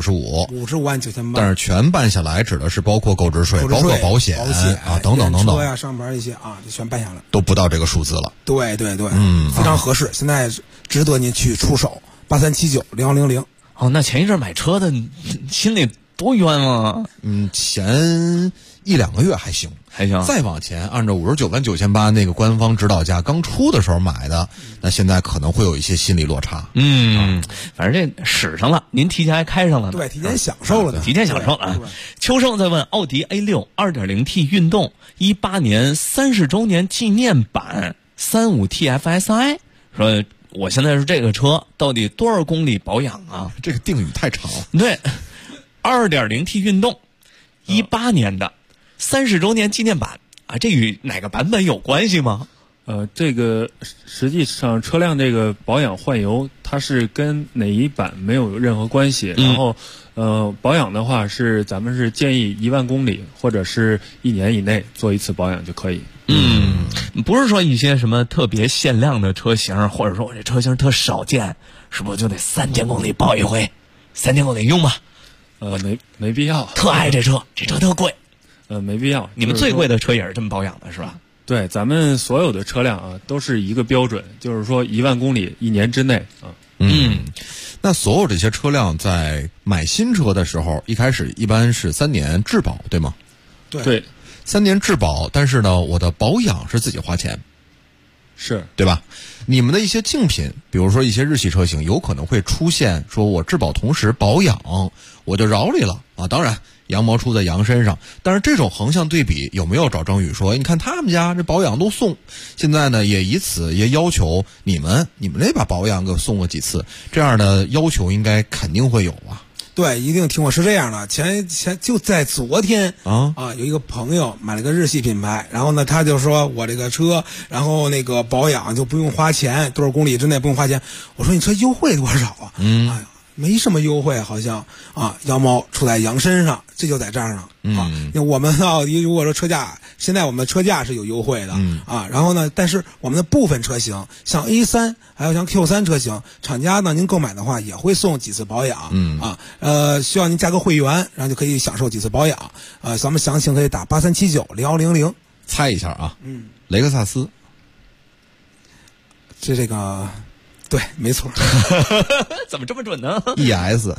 55.98万，但是全办下来指的是包括购置税、包括保险等等等等， 车呀、上班一些就全办下来， 都不到这个数字了。 对，非常合适，现在值得您去出手。83790100。 那前一阵买车的心里多冤枉前1-2个月还行，再往前按照59.98万那个官方指导价刚出的时候买的，那现在可能会有一些心理落差。 反正这使上了，您提前还开上了呢。 对，提前享受了呢。 提前享受了。秋生在问奥迪 A6 2.0T 运动18年30周年纪念版 35T FSI， 说我现在是这个车到底多少公里保养啊？ 这个定语太长了。 对，2.0T 运动18年的30周年纪念版这与哪个版本有关系吗？ 这个实际上车辆这个保养换油，它是跟哪一版没有任何关系。然后保养的话咱们是建议1万公里或者是1年以内做一次保养就可以。 不是说一些什么特别限量的车型，或者说我这车型特少见，是不是就得3000公里保一回？3000公里用吗？ 没必要。 特爱这车特贵。 没必要。 你们最贵的车也是这么保养的是吧？ 对，咱们所有的车辆都是一个标准，就是说1万公里1年之内那所有这些车辆在买新车的时候，一开始一般是3年质保，对吗？ 对 ，3年质保，但是呢，我的保养是自己花钱， 是对吧？你们的一些竞品，比如说一些日系车型，有可能会出现说我质保同时保养，我就饶你了当然羊毛出在羊身上，但是这种横向对比有没有找张宇说你看他们家这保养都送，现在呢也以此也要求你们那把保养给送过几次，这样的要求应该肯定会有啊。 对，一定听过。是这样的，前就在昨天有一个朋友买了个日系品牌，然后呢，他就说我这个车，然后那个保养就不用花钱，多少公里之内不用花钱。我说你车优惠多少啊？哎呀，没什么优惠，好像羊毛出在羊身上，这就在这儿呢我们奥迪如果说车价，现在我们的车价是有优惠的然后呢，但是我们的部分车型，像 A3 还有像 Q3 车型，厂家呢您购买的话也会送几次保养需要您加个会员，然后就可以享受几次保养咱们详情可以打83790100。 猜一下啊，雷克萨斯， 这个。对，没错。 怎么这么准呢 ？ES，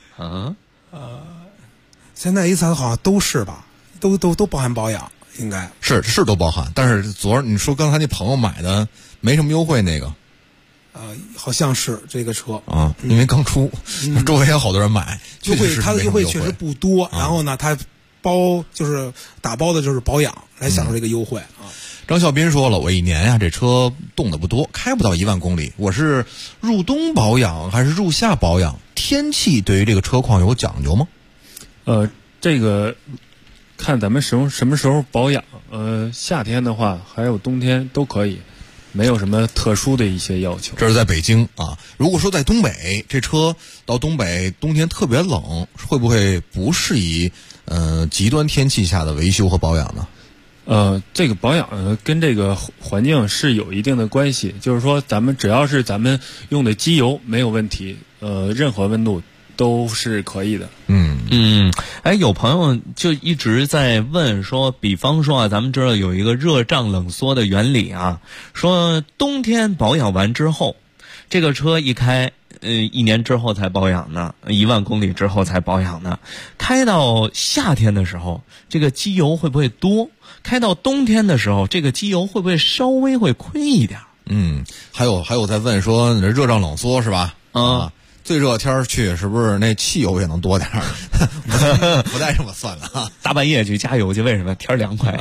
现在 A3 好像都是吧，都包含保养，应该是都包含。但是昨儿你说刚才那朋友买的没什么优惠那个， 好像是这个车因为刚出，周围有好多人买， 优惠它的优惠确实不多。然后呢，它就是打包的就是保养来享受这个优惠张孝斌说了，我一年这车动的不多，开不到1万公里。我是入冬保养还是入夏保养？天气对于这个车况有讲究吗？ 这个看咱们什么时候保养。夏天的话还有冬天都可以，没有什么特殊的一些要求。 这是在北京如果说在东北，这车到东北冬天特别冷，会不会不适宜极端天气下的维修和保养呢？ 这个保养跟这个环境是有一定的关系，就是说只要是咱们用的机油没有问题，任何温度都是可以的。 有朋友就一直在问说，比方说咱们知道有一个热胀冷缩的原理说冬天保养完之后，这个车一开1年之后才保养呢，1万公里之后才保养呢，开到夏天的时候这个机油会不会多？开到冬天的时候这个机油会不会稍微会亏一点？ 还有在问说你这热胀冷缩是吧？最热天去是不是那汽油也能多点不带这么算的大半夜去加油去，为什么？天凉快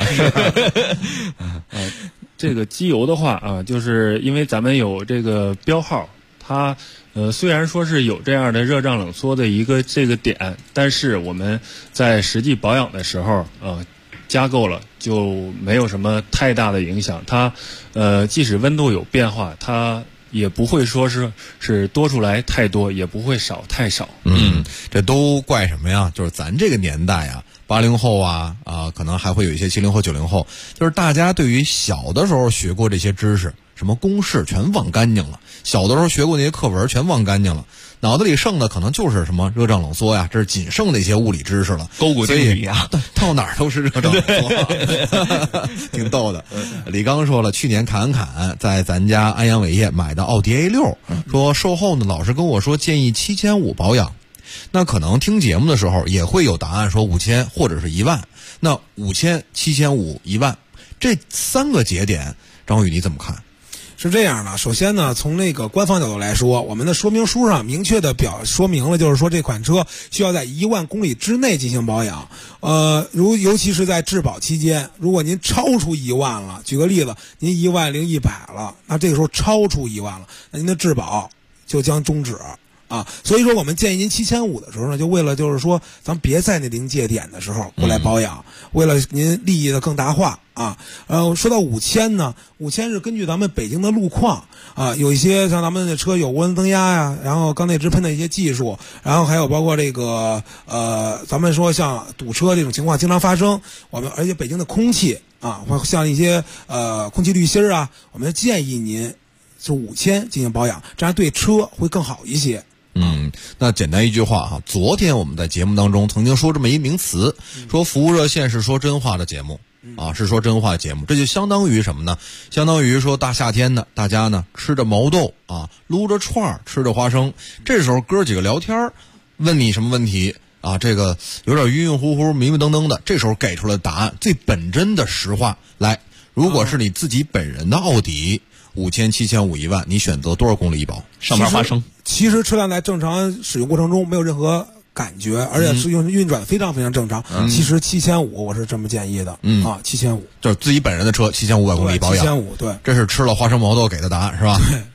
这个机油的话就是因为咱们有这个标号，它虽然说是有这样的热胀冷缩的一个这个点，但是我们在实际保养的时候加够了就没有什么太大的影响。它即使温度有变化，它也不会说是多出来太多，也不会少太少。 这都怪什么呀？就是咱这个年代80后可能还会有一些70后90后，就是大家对于小的时候学过这些知识，什么公式全忘干净了，小的时候学过那些课文全忘干净了，脑子里剩的可能就是什么热胀冷缩这是仅剩的一些物理知识了。 勾股定理到哪儿都是热胀冷缩挺逗的。李刚说了，去年侃在咱家安阳伟业买的奥迪 A6，说售后呢老是跟我说建议7500保养，那可能听节目的时候也会有答案说5000或者是1万，那5000、7500、1万这3个节点，张宇你怎么看？ 是这样的，首先呢，从那个官方角度来说，我们的说明书上明确的说明了，就是说这款车需要在1万公里之内进行保养。尤其是在质保期间，如果您超出1万了，举个例子，您10100了，那这个时候超出1万了，那您的质保就将终止。所以说我们建议您7500的时候呢，就为了就是说咱们别在那临界点的时候过来保养，为了您利益的更大化说到5000呢，5000是根据咱们北京的路况有一些像咱们的车有涡轮增压然后缸内直喷的一些技术，然后还有包括这个咱们说像堵车这种情况经常发生，而且北京的空气或像一些空气滤芯我们建议您就5000进行保养，这样对车会更好一些。 那简单一句话昨天我们在节目当中曾经说这么一名词，说服务热线是说真话的节目是说真话的节目，这就相当于什么呢？相当于说大夏天的，大家呢吃着毛豆撸着串儿，吃着花生，这时候哥几个聊天，问你什么问题这个有点晕晕乎乎、迷迷瞪瞪的，这时候给出了答案，最本真的实话。来，如果是你自己本人的奥迪5000、7500、1万，你选择多少公里一保？ 上边花生。 其实车辆在正常使用过程中没有任何感觉，而且是运转非常非常正常。其实7500我是这么建议的7500 就是自己本人的车7500公里保养。 7500对， 这是吃了花生毛豆给的答案是吧？ 对。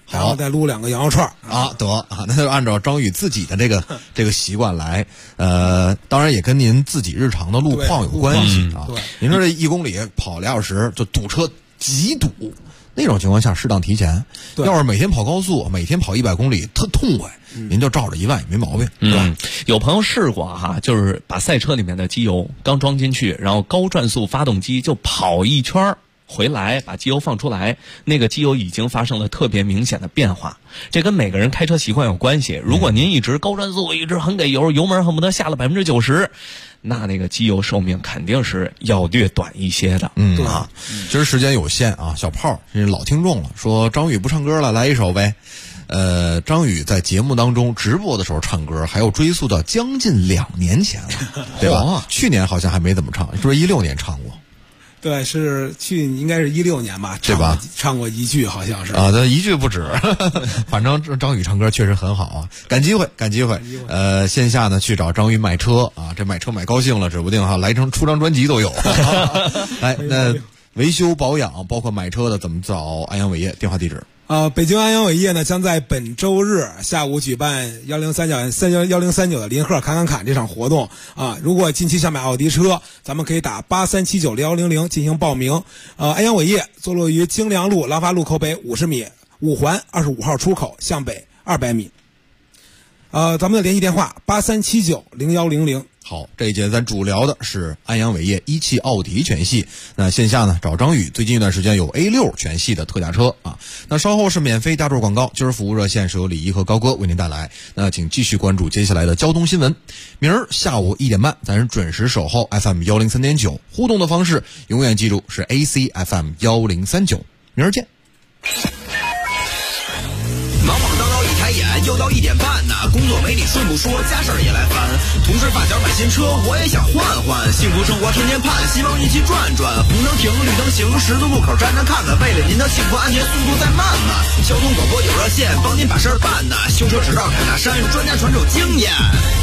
然后再撸2个羊肉串啊，得啊，那就按照张宇自己的这个习惯来，当然也跟您自己日常的路况有关系啊。您说这1公里跑2小时就堵车极堵，那种情况下适当提前。要是每天跑高速，每天跑100公里特痛快，您就照着1万也没毛病，对吧？ 有朋友试过哈，就是把赛车里面的机油刚装进去，然后高转速发动机就跑1圈回来，把机油放出来，那个机油已经发生了特别明显的变化。这跟每个人开车习惯有关系。如果您一直高转速，一直很给油，油门恨不得下了90%，那个机油寿命肯定是要略短一些的。 其实时间有限啊，小炮是老听众了，说张宇不唱歌了，来一首呗。张宇在节目当中直播的时候唱歌，还要追溯到将近2年前了，对吧？去年好像还没怎么唱，是不是16年唱过？ 对，应该是16年吧，对吧？唱过1句，好像是啊，那1句不止。反正张宇唱歌确实很好啊，赶机会。线下呢去找张宇买车啊，这买车买高兴了，指不定哈出张专辑都有。来，那维修保养包括买车的怎么找安阳伟业？电话地址。 北京安阳伟业呢将在本周日下午举办1039的林鹤侃这场活动啊！如果近期想买奥迪车，咱们可以打83790100进行报名。安阳伟业坐落于京良路廊坊路口北50米，5环25号出口向北200米。咱们的联系电话83790100。 好，这一节咱主聊的是安阳伟业1汽奥迪全系。那线下呢找张宇，最近一段时间有 A6 全系的特价车啊。那稍后是免费大众广告，今儿服务热线是由李一和高哥为您带来。那请继续关注接下来的交通新闻。明儿下午1点半，咱是准时守候 FM 103.9，互动的方式永远记住是 AC FM 1039。明儿见。 忙忙叨叨一抬眼，又到1点半呢。工作没你顺不说，家事儿也来烦。同事发小买新车，我也想换换。幸福生活天天盼，希望一起转转。红灯停，绿灯行，十字路口站站看看。为了您的幸福安全，速度再慢慢。交通广播有热线，帮您把事儿办呢。修车只到凯大山，专家传授经验。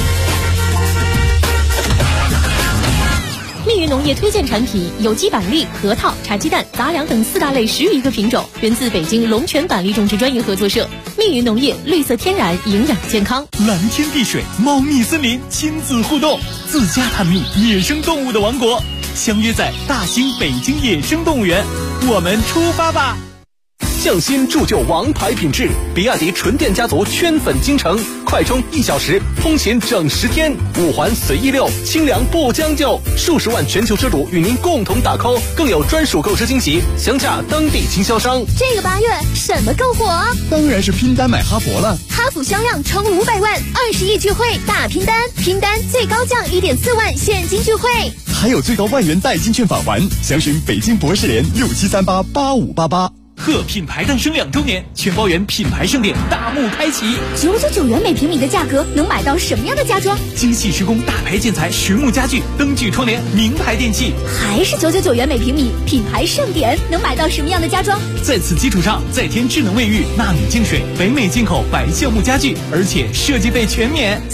密云农业推荐产品有机板栗、核桃、茶鸡蛋、杂粮等4大类10余个品种，源自北京龙泉板栗种植专业合作社。密云农业，绿色天然，营养健康。 蓝天碧水，茂密森林，亲子互动，自家探秘野生动物的王国，相约在大兴北京野生动物园，我们出发吧！ 匠心铸就王牌品质，比亚迪纯电家族圈粉京城，快充1小时，通勤整10天，5环随意溜，清凉不将就，数十万全球车主与您共同打 call， 更有专属购车惊喜，详洽当地经销商。 这个8月什么更火？ 当然是拼单买哈弗了， 哈弗销量冲500万，20亿聚会大拼单，拼单最高降1.4万现金聚会， 还有最高万元代金券返还，详询北京博士联67388588。 贺品牌诞生2周年，全包圆品牌盛典大幕开启 ，999元每平米的价格能买到什么样的家装？ 精细施工大牌建材、实木家具、灯具窗帘、名牌电器， 还是999元每平米，品牌盛典能买到什么样的家装？ 在此基础上再添智能卫浴、纳米净水、北美进口白橡木家具，而且设计费全免。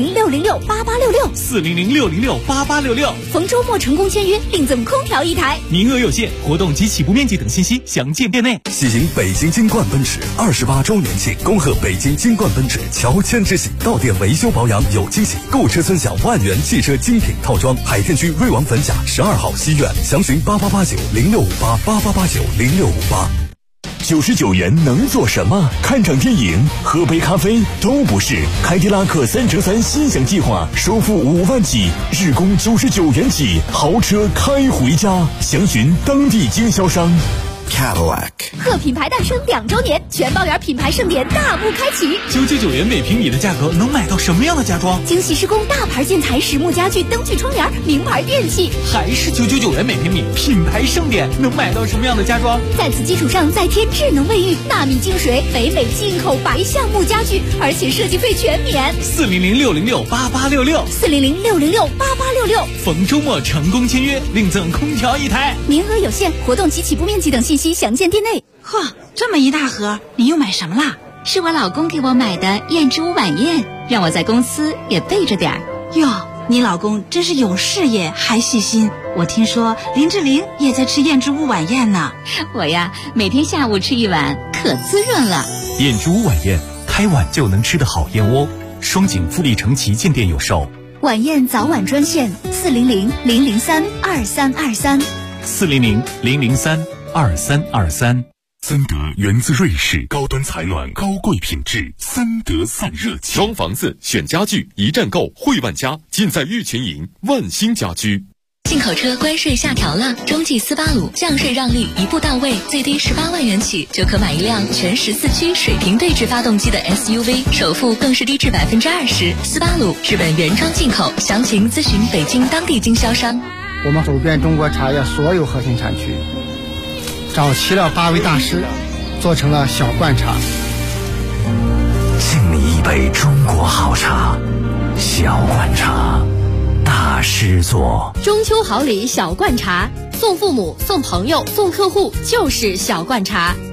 400-606-8866，400-606-8866，逢周末成功签约，另赠空调1台， 名额有限，活动及起步面积等信息详见店内。 喜迎北京金冠奔驰28周年庆，恭贺北京金冠奔驰乔迁之喜，到店维修保养有惊喜，购车尊享万元汽车精品套装。海淀区瑞王粉甲12号西苑，详询8889065888890658。99元能做什么？看场电影、喝杯咖啡都不是。凯迪拉克3乘3心想计划，首付5万起，日供99元起，豪车开回家。详询当地经销商。 Cadillac 贺品牌诞生2周年，全包圆品牌盛典大幕开启 ，999元每平米的价格能买到什么样的家装？ 精细施工大牌建材、实木家具、灯具窗帘、名牌电器， 还是999元每平米，品牌盛典能买到什么样的家装？ 在此基础上再添智能卫浴、纳米净水、北美进口白橡木家具，而且设计费全免。 400-606-8866，400-606-8866，逢周末成功签约，另赠空调1台， 名额有限，活动及起步面积等信息详见店内。 嚯，这么一大盒，你又买什么啦？ 是我老公给我买的燕之屋晚宴，让我在公司也备着点儿。 哟，你老公真是有事业还细心。我听说林志玲也在吃燕之屋晚宴呢。 我呀，每天下午吃1碗，可滋润了。 燕之屋晚宴，开碗就能吃的好燕窝。双井富力城旗舰店有售。 晚宴早晚专线400-003-2323。 400-003-2323。 森德源自瑞士，高端采暖，高贵品质，森德散热器。 装房子、选家具，一站购，汇万家，尽在玉群营万兴家居。 进口车关税下调了，中继斯巴鲁降税让利一步到位，最低18万元起就可买一辆全14驱水平对置发动机的 SUV， 首付更是低至20%。斯巴鲁日本原装进口，详情咨询北京当地经销商。 我们走遍中国茶叶所有核心产区，找齐了8位大师，做成了小罐茶。 敬你一杯中国好茶，小罐茶。大师做中秋好礼小罐茶，送父母、送朋友、送客户就是小罐茶。